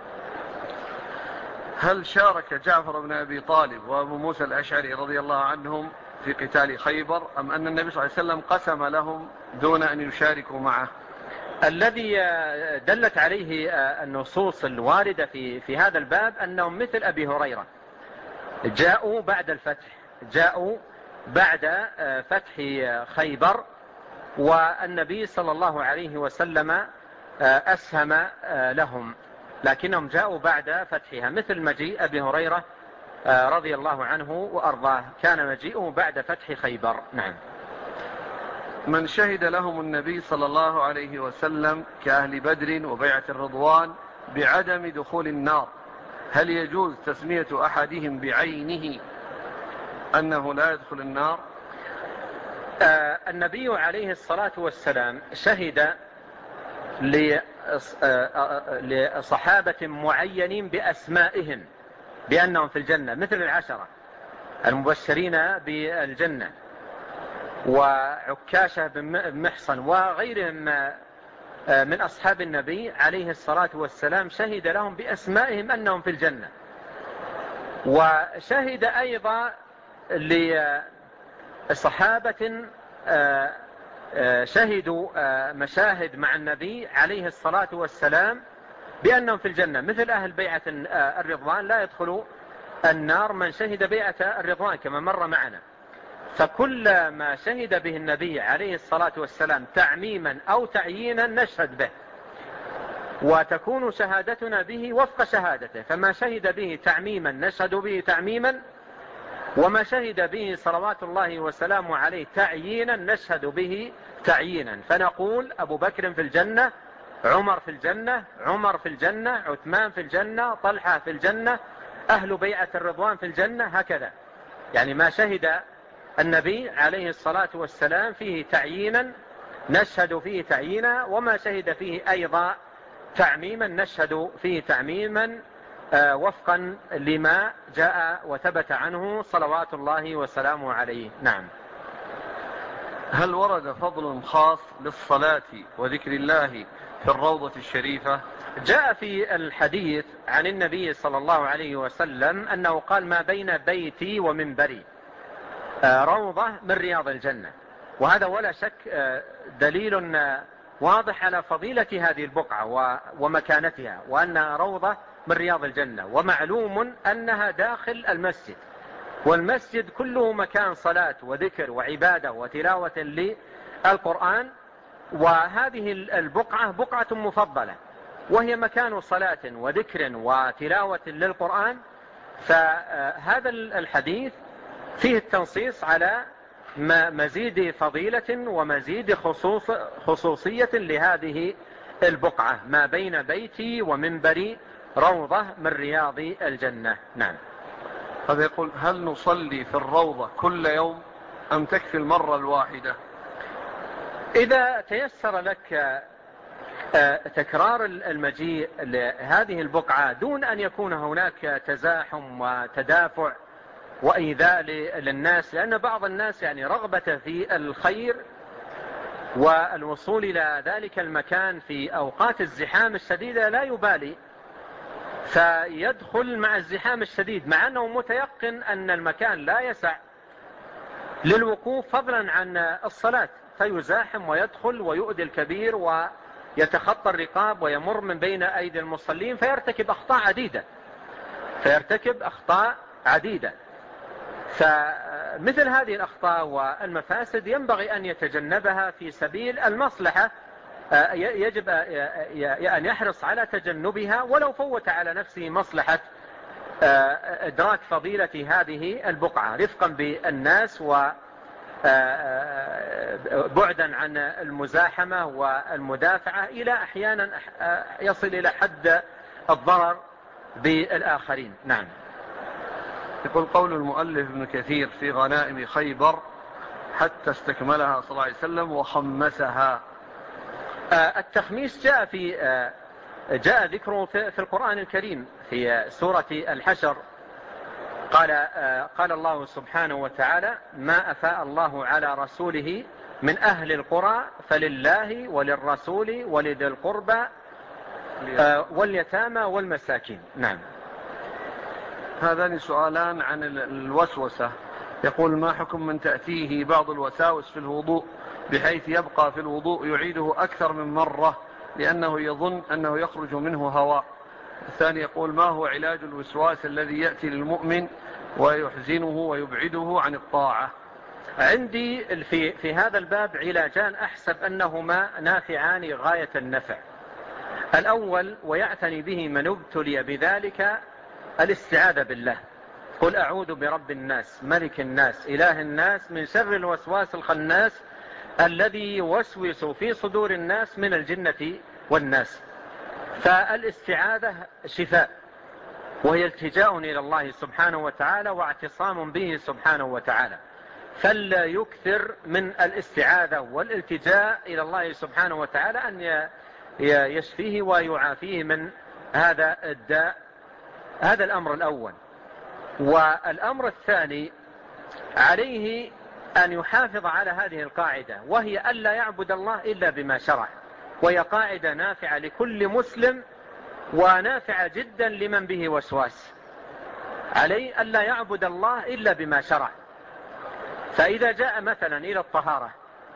هل شارك جعفر بن أبي طالب وأبو موسى الأشعري رضي الله عنهم في قتال خيبر، أم أن النبي صلى الله عليه وسلم قسم لهم دون أن يشاركوا معه؟ الذي دلت عليه النصوص الواردة في هذا الباب أنهم مثل أبي هريرة، جاءوا بعد الفتح، جاءوا بعد فتح خيبر، والنبي صلى الله عليه وسلم أسهم لهم، لكنهم جاءوا بعد فتحها، مثل مجيء أبي هريرة رضي الله عنه وأرضاه، كان مجيئه بعد فتح خيبر. نعم. من شهد لهم النبي صلى الله عليه وسلم كأهل بدر وبيعة الرضوان بعدم دخول النار، هل يجوز تسمية أحدهم بعينه أنه لا يدخل النار؟ النبي عليه الصلاة والسلام شهد لصحابة معينين بأسمائهم بأنهم في الجنة، مثل العشرة المبشرين بالجنة، وعكاشة بن محصن وغيرهم من أصحاب النبي عليه الصلاة والسلام، شهد لهم بأسمائهم أنهم في الجنة. وشهد أيضا لصحابة شهدوا مشاهد مع النبي عليه الصلاة والسلام بأنهم في الجنة، مثل أهل بيعة الرضوان لا يدخلوا النار من شهد بيعة الرضوان كما مر معنا. فكل ما شهد به النبي عليه الصلاة والسلام تعميما أو تعيينا نشهد به، وتكون شهادتنا به وفق شهادته. فما شهد به تعميما نشهد به تعميما، وما شهد به صلوات الله وسلامه عليه تعيينا نشهد به تعيينا. فنقول أبو بكر في الجنة، عمر في الجنة، عمر في الجنة، عثمان في الجنة، طلحة في الجنة، أهل بيعة الرضوان في الجنة، هكذا. يعني ما شهد النبي عليه الصلاة والسلام فيه تعيينا نشهد فيه تعيينا، وما شهد فيه أيضا تعميما نشهد فيه تعميما وفقا لما جاء وثبت عنه صلوات الله وسلامه عليه. نعم. هل ورد فضل خاص للصلاة وذكر الله في الروضة الشريفة؟ جاء في الحديث عن النبي صلى الله عليه وسلم أنه قال: ما بين بيتي ومنبري روضة من رياض الجنة. وهذا ولا شك دليل واضح على فضيلة هذه البقعة ومكانتها، وأنها روضة من رياض الجنة. ومعلوم أنها داخل المسجد، والمسجد كله مكان صلاة وذكر وعبادة وتلاوة للقرآن. وهذه البقعة بقعة مفضلة، وهي مكان صلاة وذكر وتلاوة للقرآن. فهذا الحديث فيه التنصيص على مزيد فضيلة ومزيد خصوصية لهذه البقعة: ما بين بيتي ومنبري روضة من رياض الجنة. نعم. هذا يقول: هل نصلي في الروضة كل يوم أم تكفي المرة الواحدة؟ إذا تيسر لك تكرار المجيء لهذه البقعة دون أن يكون هناك تزاحم وتدافع وإيذاء للناس، لأن بعض الناس يعني رغبة في الخير والوصول إلى ذلك المكان في أوقات الزحام الشديدة لا يبالي، فيدخل مع الزحام الشديد مع أنه متيقن أن المكان لا يسع للوقوف فضلا عن الصلاة، فيزاحم ويدخل ويؤذي الكبير ويتخطى الرقاب ويمر من بين أيدي المصلين، فيرتكب أخطاء عديدة. فمثل هذه الأخطاء والمفاسد ينبغي أن يتجنبها في سبيل المصلحة، يجب أن يحرص على تجنبها ولو فوت على نفسه مصلحة إدراك فضيلة هذه البقعة، رفقا بالناس وبعدا عن المزاحمة والمدافعة إلى أحيانا يصل إلى حد الضرر بالآخرين. نعم. يقول: قول المؤلف ابن كثير في غنائم خيبر حتى استكملها صلى الله عليه وسلم وخمسها. التخميس جاء ذكره في القرآن الكريم في سورة الحشر. قال الله سبحانه وتعالى: ما أفاء الله على رسوله من أهل القرى فلله وللرسول ولذي القربى واليتامى والمساكين. نعم. هذان سؤالان عن الوسوسة. يقول: ما حكم من تأتيه بعض الوساوس في الوضوء بحيث يبقى في الوضوء يعيده أكثر من مرة لأنه يظن أنه يخرج منه هواء؟ الثاني يقول: ما هو علاج الوسواس الذي يأتي للمؤمن ويحزنه ويبعده عن الطاعة؟ عندي في هذا الباب علاجان أحسب أنهما نافعان غاية النفع. الأول، ويعتني به من ابتلي بذلك، الاستعاذة بالله. قل أعوذ برب الناس ملك الناس إله الناس من شر الوسواس الخناس الذي يوسوس في صدور الناس من الجنة والناس. فالاستعاذة شفاء، وهي التجاء إلى الله سبحانه وتعالى واعتصام به سبحانه وتعالى. فلا يكثر من الاستعاذة والالتجاء إلى الله سبحانه وتعالى أن يشفيه ويعافيه من هذا الداء. هذا الأمر الأول. والأمر الثاني، عليه أن يحافظ على هذه القاعدة، وهي ألا يعبد الله إلا بما شرع، وهي قاعدة نافعة لكل مسلم ونافعة جدا لمن به وسواس. عليه ألا يعبد الله إلا بما شرع. فإذا جاء مثلا إلى الطهارة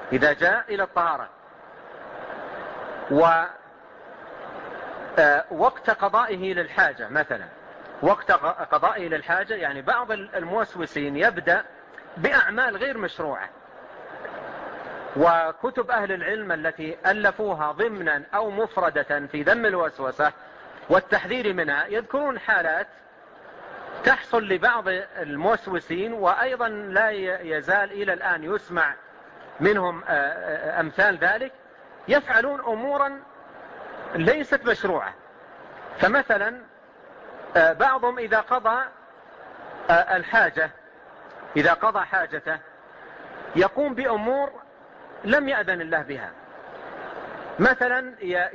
إذا جاء إلى الطهارة. ووقت قضائه للحاجة مثلا، وقت قضائه للحاجة، يعني بعض الموسوسين يبدأ بأعمال غير مشروعة، وكتب أهل العلم التي ألفوها ضمنا أو مفردة في ذم الوسوسة والتحذير منها يذكرون حالات تحصل لبعض الموسوسين، وأيضا لا يزال إلى الآن يسمع منهم أمثال ذلك، يفعلون أمورا ليست مشروعة. فمثلا بعضهم إذا قضى الحاجة، إذا قضى حاجته يقوم بأمور لم يأذن الله بها، مثلا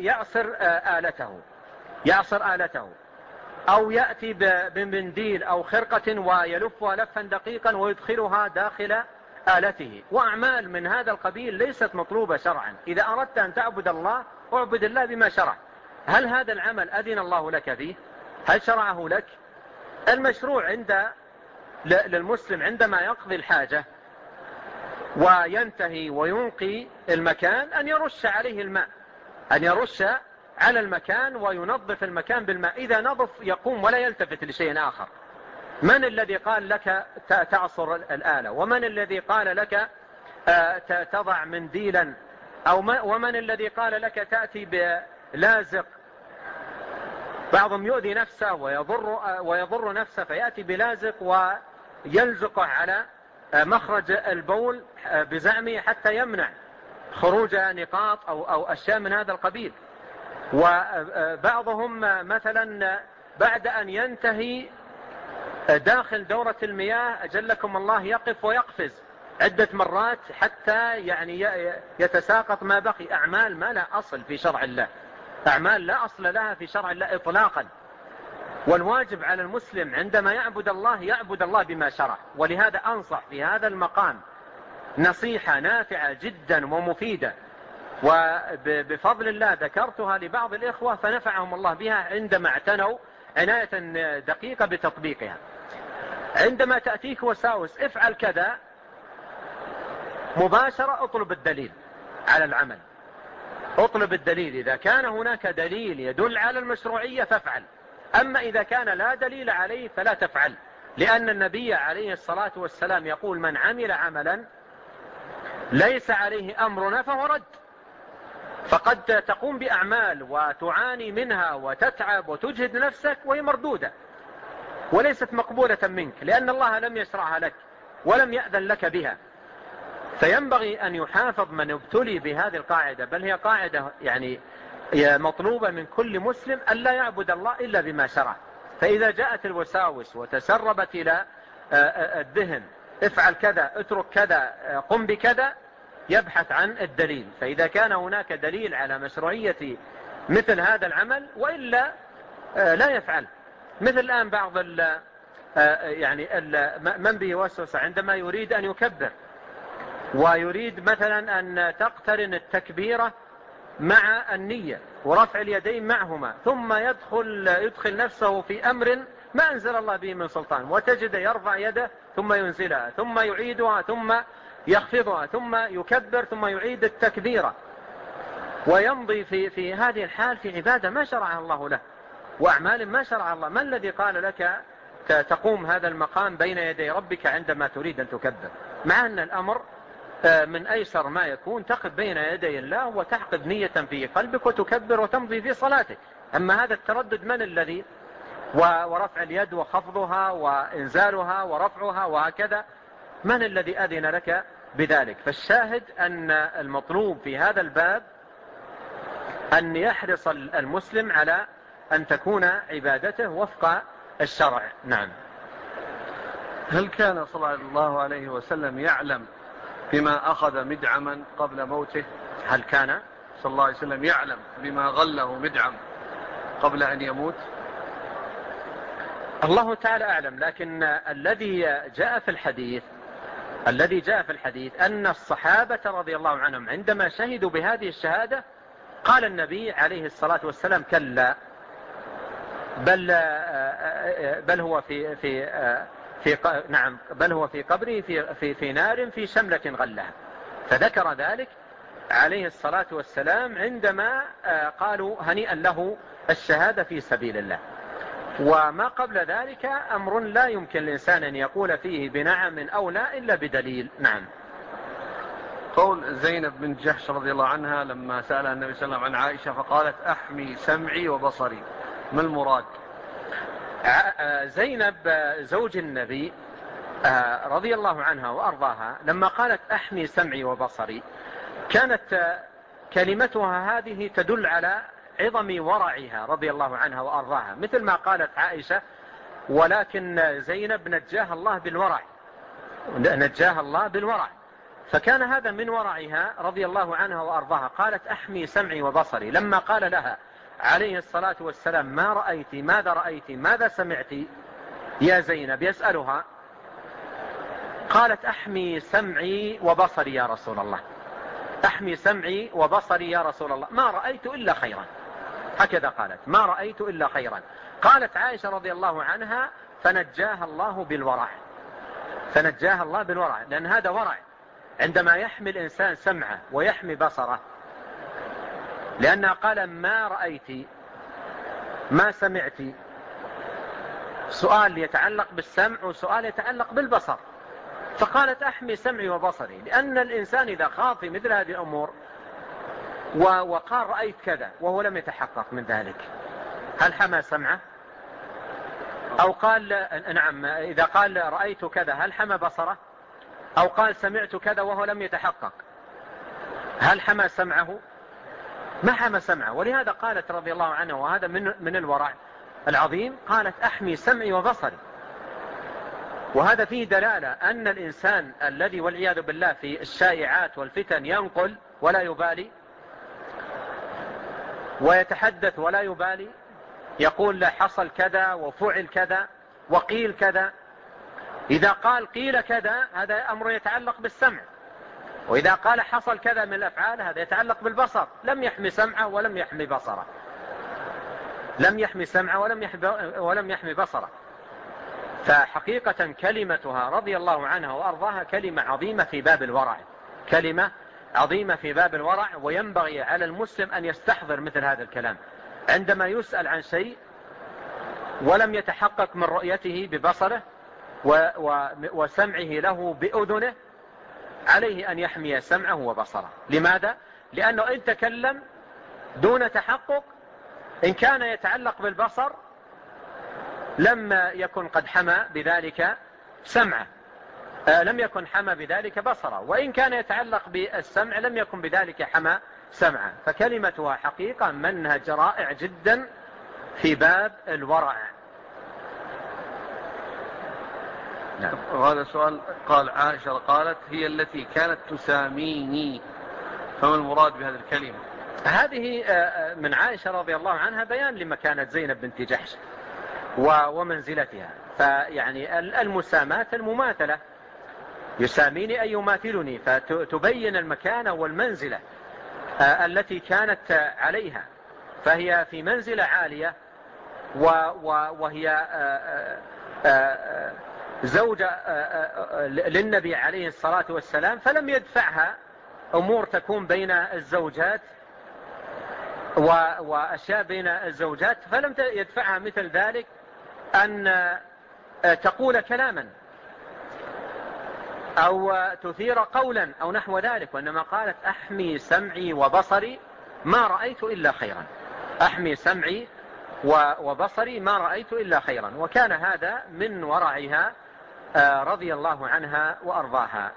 يعصر آلته، أو يأتي بمنديل أو خرقة ويلفها لفا دقيقا ويدخلها داخل آلته، وأعمال من هذا القبيل ليست مطلوبة شرعا. إذا أردت أن تعبد الله اعبد الله بما شرع. هل هذا العمل أذن الله لك فيه؟ هل شرعه لك؟ المشروع للمسلم عندما يقضي الحاجة وينتهي وينقي المكان أن يرش عليه الماء، أن يرش على المكان وينظف المكان بالماء. إذا نظف يقوم ولا يلتفت لشيء آخر. من الذي قال لك تعصر الآلة؟ ومن الذي قال لك تضع منديلا؟ ومن الذي قال لك تأتي بلازق؟ بعضهم يؤذي نفسه ويضر نفسه فيأتي بلازق ويلزقه على مخرج البول بزعمه حتى يمنع خروج نقاط أو أشياء من هذا القبيل. وبعضهم مثلا بعد أن ينتهي داخل دورة المياه أجلكم الله يقف ويقفز عدة مرات حتى يعني يتساقط ما بقي. أعمال ما لا أصل في شرع الله، أعمال لا أصل لها في شرع الله إطلاقا. والواجب على المسلم عندما يعبد الله بما شرع. ولهذا أنصح في هذا المقام نصيحة نافعة جدا ومفيدة، وبفضل الله ذكرتها لبعض الإخوة فنفعهم الله بها عندما اعتنوا عناية دقيقة بتطبيقها. عندما تأتيك وساوس افعل كذا، مباشرة اطلب الدليل على العمل، اطلب الدليل. إذا كان هناك دليل يدل على المشروعية فافعل، أما إذا كان لا دليل عليه فلا تفعل. لأن النبي عليه الصلاة والسلام يقول من عمل عملا ليس عليه أمرنا فهو رد. فقد تقوم بأعمال وتعاني منها وتتعب وتجهد نفسك وهي مردودة وليست مقبولة منك، لأن الله لم يشرعها لك ولم يأذن لك بها. فينبغي أن يحافظ من ابتلي بهذه القاعدة، بل هي قاعدة يعني مطلوبة من كل مسلم أن لا يعبد الله إلا بما شرع. فإذا جاءت الوساوس وتسربت إلى الذهن افعل كذا، اترك كذا، قم بكذا، يبحث عن الدليل. فإذا كان هناك دليل على مشروعية مثل هذا العمل وإلا لا يفعل. مثل الآن بعض يعني من بيوسوس عندما يريد أن يكبر ويريد مثلا أن تقترن التكبيرة مع النية ورفع اليدين معهما، ثم يدخل نفسه في أمر ما أنزل الله به من سلطان، وتجد يرفع يده ثم ينزلها ثم يعيدها ثم يخفضها ثم يكبر ثم يعيد التكبيرة، ويمضي في هذه الحال في عبادة ما شرعها الله له وأعمال ما شرع الله. ما الذي قال لك تقوم هذا المقام بين يدي ربك عندما تريد أن تكبر؟ مع أن الأمر من أيسر ما يكون تقف بين يدي الله وتعقد نية في قلبك وتكبر وتمضي في صلاتك. أما هذا التردد من الذي ورفع اليد وخفضها وإنزالها ورفعها وهكذا، من الذي أذن لك بذلك؟ فالشاهد أن المطلوب في هذا الباب أن يحرص المسلم على أن تكون عبادته وفق الشرع. نعم. هل كان صلى الله عليه وسلم يعلم بما أخذ مدعما قبل موته؟ هل كان صلى الله عليه وسلم يعلم بما غله مدعم قبل أن يموت؟ الله تعالى أعلم، لكن الذي جاء في الحديث أن الصحابة رضي الله عنهم عندما شهدوا بهذه الشهادة قال النبي عليه الصلاة والسلام كلا، بل هو بل هو في قبره في نار في شملة غلها. فذكر ذلك عليه الصلاة والسلام عندما قالوا هنيئا له الشهادة في سبيل الله. وما قبل ذلك أمر لا يمكن الإنسان أن يقول فيه بنعم أو لا إلا بدليل. نعم. قول زينب بن جحش رضي الله عنها لما سألها النبي صلى الله عليه وسلم عن عائشة فقالت أحمي سمعي وبصري، ما المراد؟ زينب زوج النبي رضي الله عنها وأرضاها لما قالت أحمي سمعي وبصري كانت كلمتها هذه تدل على عظم ورعها رضي الله عنها وأرضاها، مثل ما قالت عائشة ولكن زينب نجاها الله بالورع، نجاها الله بالورع، فكان هذا من ورعها رضي الله عنها وأرضاها. قالت أحمي سمعي وبصري لما قال لها عليه الصلاة والسلام ما رأيت ماذا رأيت ماذا سمعت يا زينب، يسألها، قالت أحمي سمعي وبصري يا رسول الله، أحمي سمعي وبصري يا رسول الله، ما رأيت إلا خيرا، هكذا قالت، ما رأيت إلا خيرا. قالت عائشة رضي الله عنها فنجاها الله بالورع، فنجاها الله بالورع، لأن هذا ورع عندما يحمي الإنسان سمعه ويحمي بصره، لأنها قال ما رأيت ما سمعت، سؤال يتعلق بالسمع وسؤال يتعلق بالبصر، فقالت أحمي سمعي وبصري، لأن الإنسان إذا خاف في مثل هذه الأمور وقال رأيت كذا وهو لم يتحقق من ذلك، هل حمى سمعه؟ أو قال نعم، إذا قال رأيت كذا هل حمى بصره؟ أو قال سمعت كذا وهو لم يتحقق، هل حمى سمعه؟ ما حمى سمعه. ولهذا قالت رضي الله عنها، وهذا من الورع العظيم، قالت أحمي سمعي وبصري. وهذا فيه دلالة أن الإنسان الذي والعياذ بالله في الشائعات والفتن ينقل ولا يبالي ويتحدث ولا يبالي، يقول لا حصل كذا وفعل كذا وقيل كذا، إذا قال قيل كذا هذا أمر يتعلق بالسمع، وإذا قال حصل كذا من الأفعال هذا يتعلق بالبصر، لم يحمي سمعه ولم يحمي بصره، لم يحمي سمعه ولم يحمي بصره. فحقيقة كلمتها رضي الله عنها وأرضاها كلمة عظيمة في باب الورع، كلمة عظيمة في باب الورع، وينبغي على المسلم أن يستحضر مثل هذا الكلام عندما يسأل عن شيء ولم يتحقق من رؤيته ببصره وسمعه له بأذنه، عليه أن يحمي سمعه وبصره. لماذا؟ لأنه إن تكلم دون تحقق إن كان يتعلق بالبصر لم يكن قد حمى بذلك سمعه، لم يكن حمى بذلك بصره، وإن كان يتعلق بالسمع لم يكن بذلك حمى سمعه. فكلمتها حقيقة منهج رائع جدا في باب الورع. نعم. وهذا سؤال، قال عائشة قالت هي التي كانت تساميني، فما المراد بهذه الكلمة؟ هذه من عائشة رضي الله عنها بيان لمكانة زينب بنت جحش ومنزلتها، فيعني المساماة المماثلة، يساميني أي يماثلني، فتبين المكانة والمنزلة التي كانت عليها، فهي في منزلة عالية وهي زوجة للنبي عليه الصلاة والسلام، فلم يدفعها أمور تكون بين الزوجات وأشياء بين الزوجات، فلم يدفعها مثل ذلك أن تقول كلاما أو تثير قولا أو نحو ذلك، وإنما قالت أحمي سمعي وبصري ما رأيت إلا خيرا، أحمي سمعي وبصري ما رأيت إلا خيرا. وكان هذا من ورعها رضي الله عنها وأرضاها.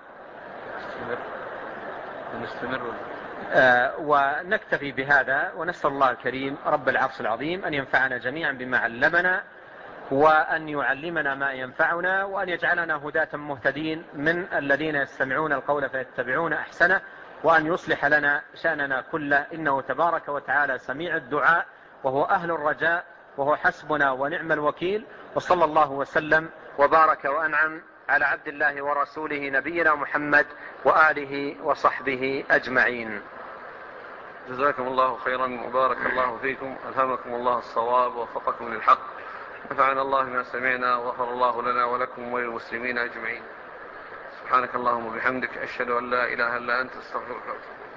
نستمر ونكتفي بهذا، ونسأل الله الكريم رب العرش العظيم أن ينفعنا جميعا بما علمنا، وأن يعلمنا ما ينفعنا، وأن يجعلنا هداة مهتدين من الذين يستمعون القول فيتبعون أحسنه، وأن يصلح لنا شأننا كله، إنه تبارك وتعالى سميع الدعاء وهو أهل الرجاء وهو حسبنا ونعم الوكيل. وصلى الله وسلم وبارك وأنعم على عبد الله ورسوله نبينا محمد وآله وصحبه أجمعين. جزاكم الله خيرا وبارك الله فيكم، ألهمكم الله الصواب ووفقكم للحق، نفعنا الله ما سمعنا وغفر الله لنا ولكم وللمسلمين أجمعين. سبحانك اللهم وبحمدك، أشهد أن لا إله إلا أنت، استغفرك وأتوب إليك.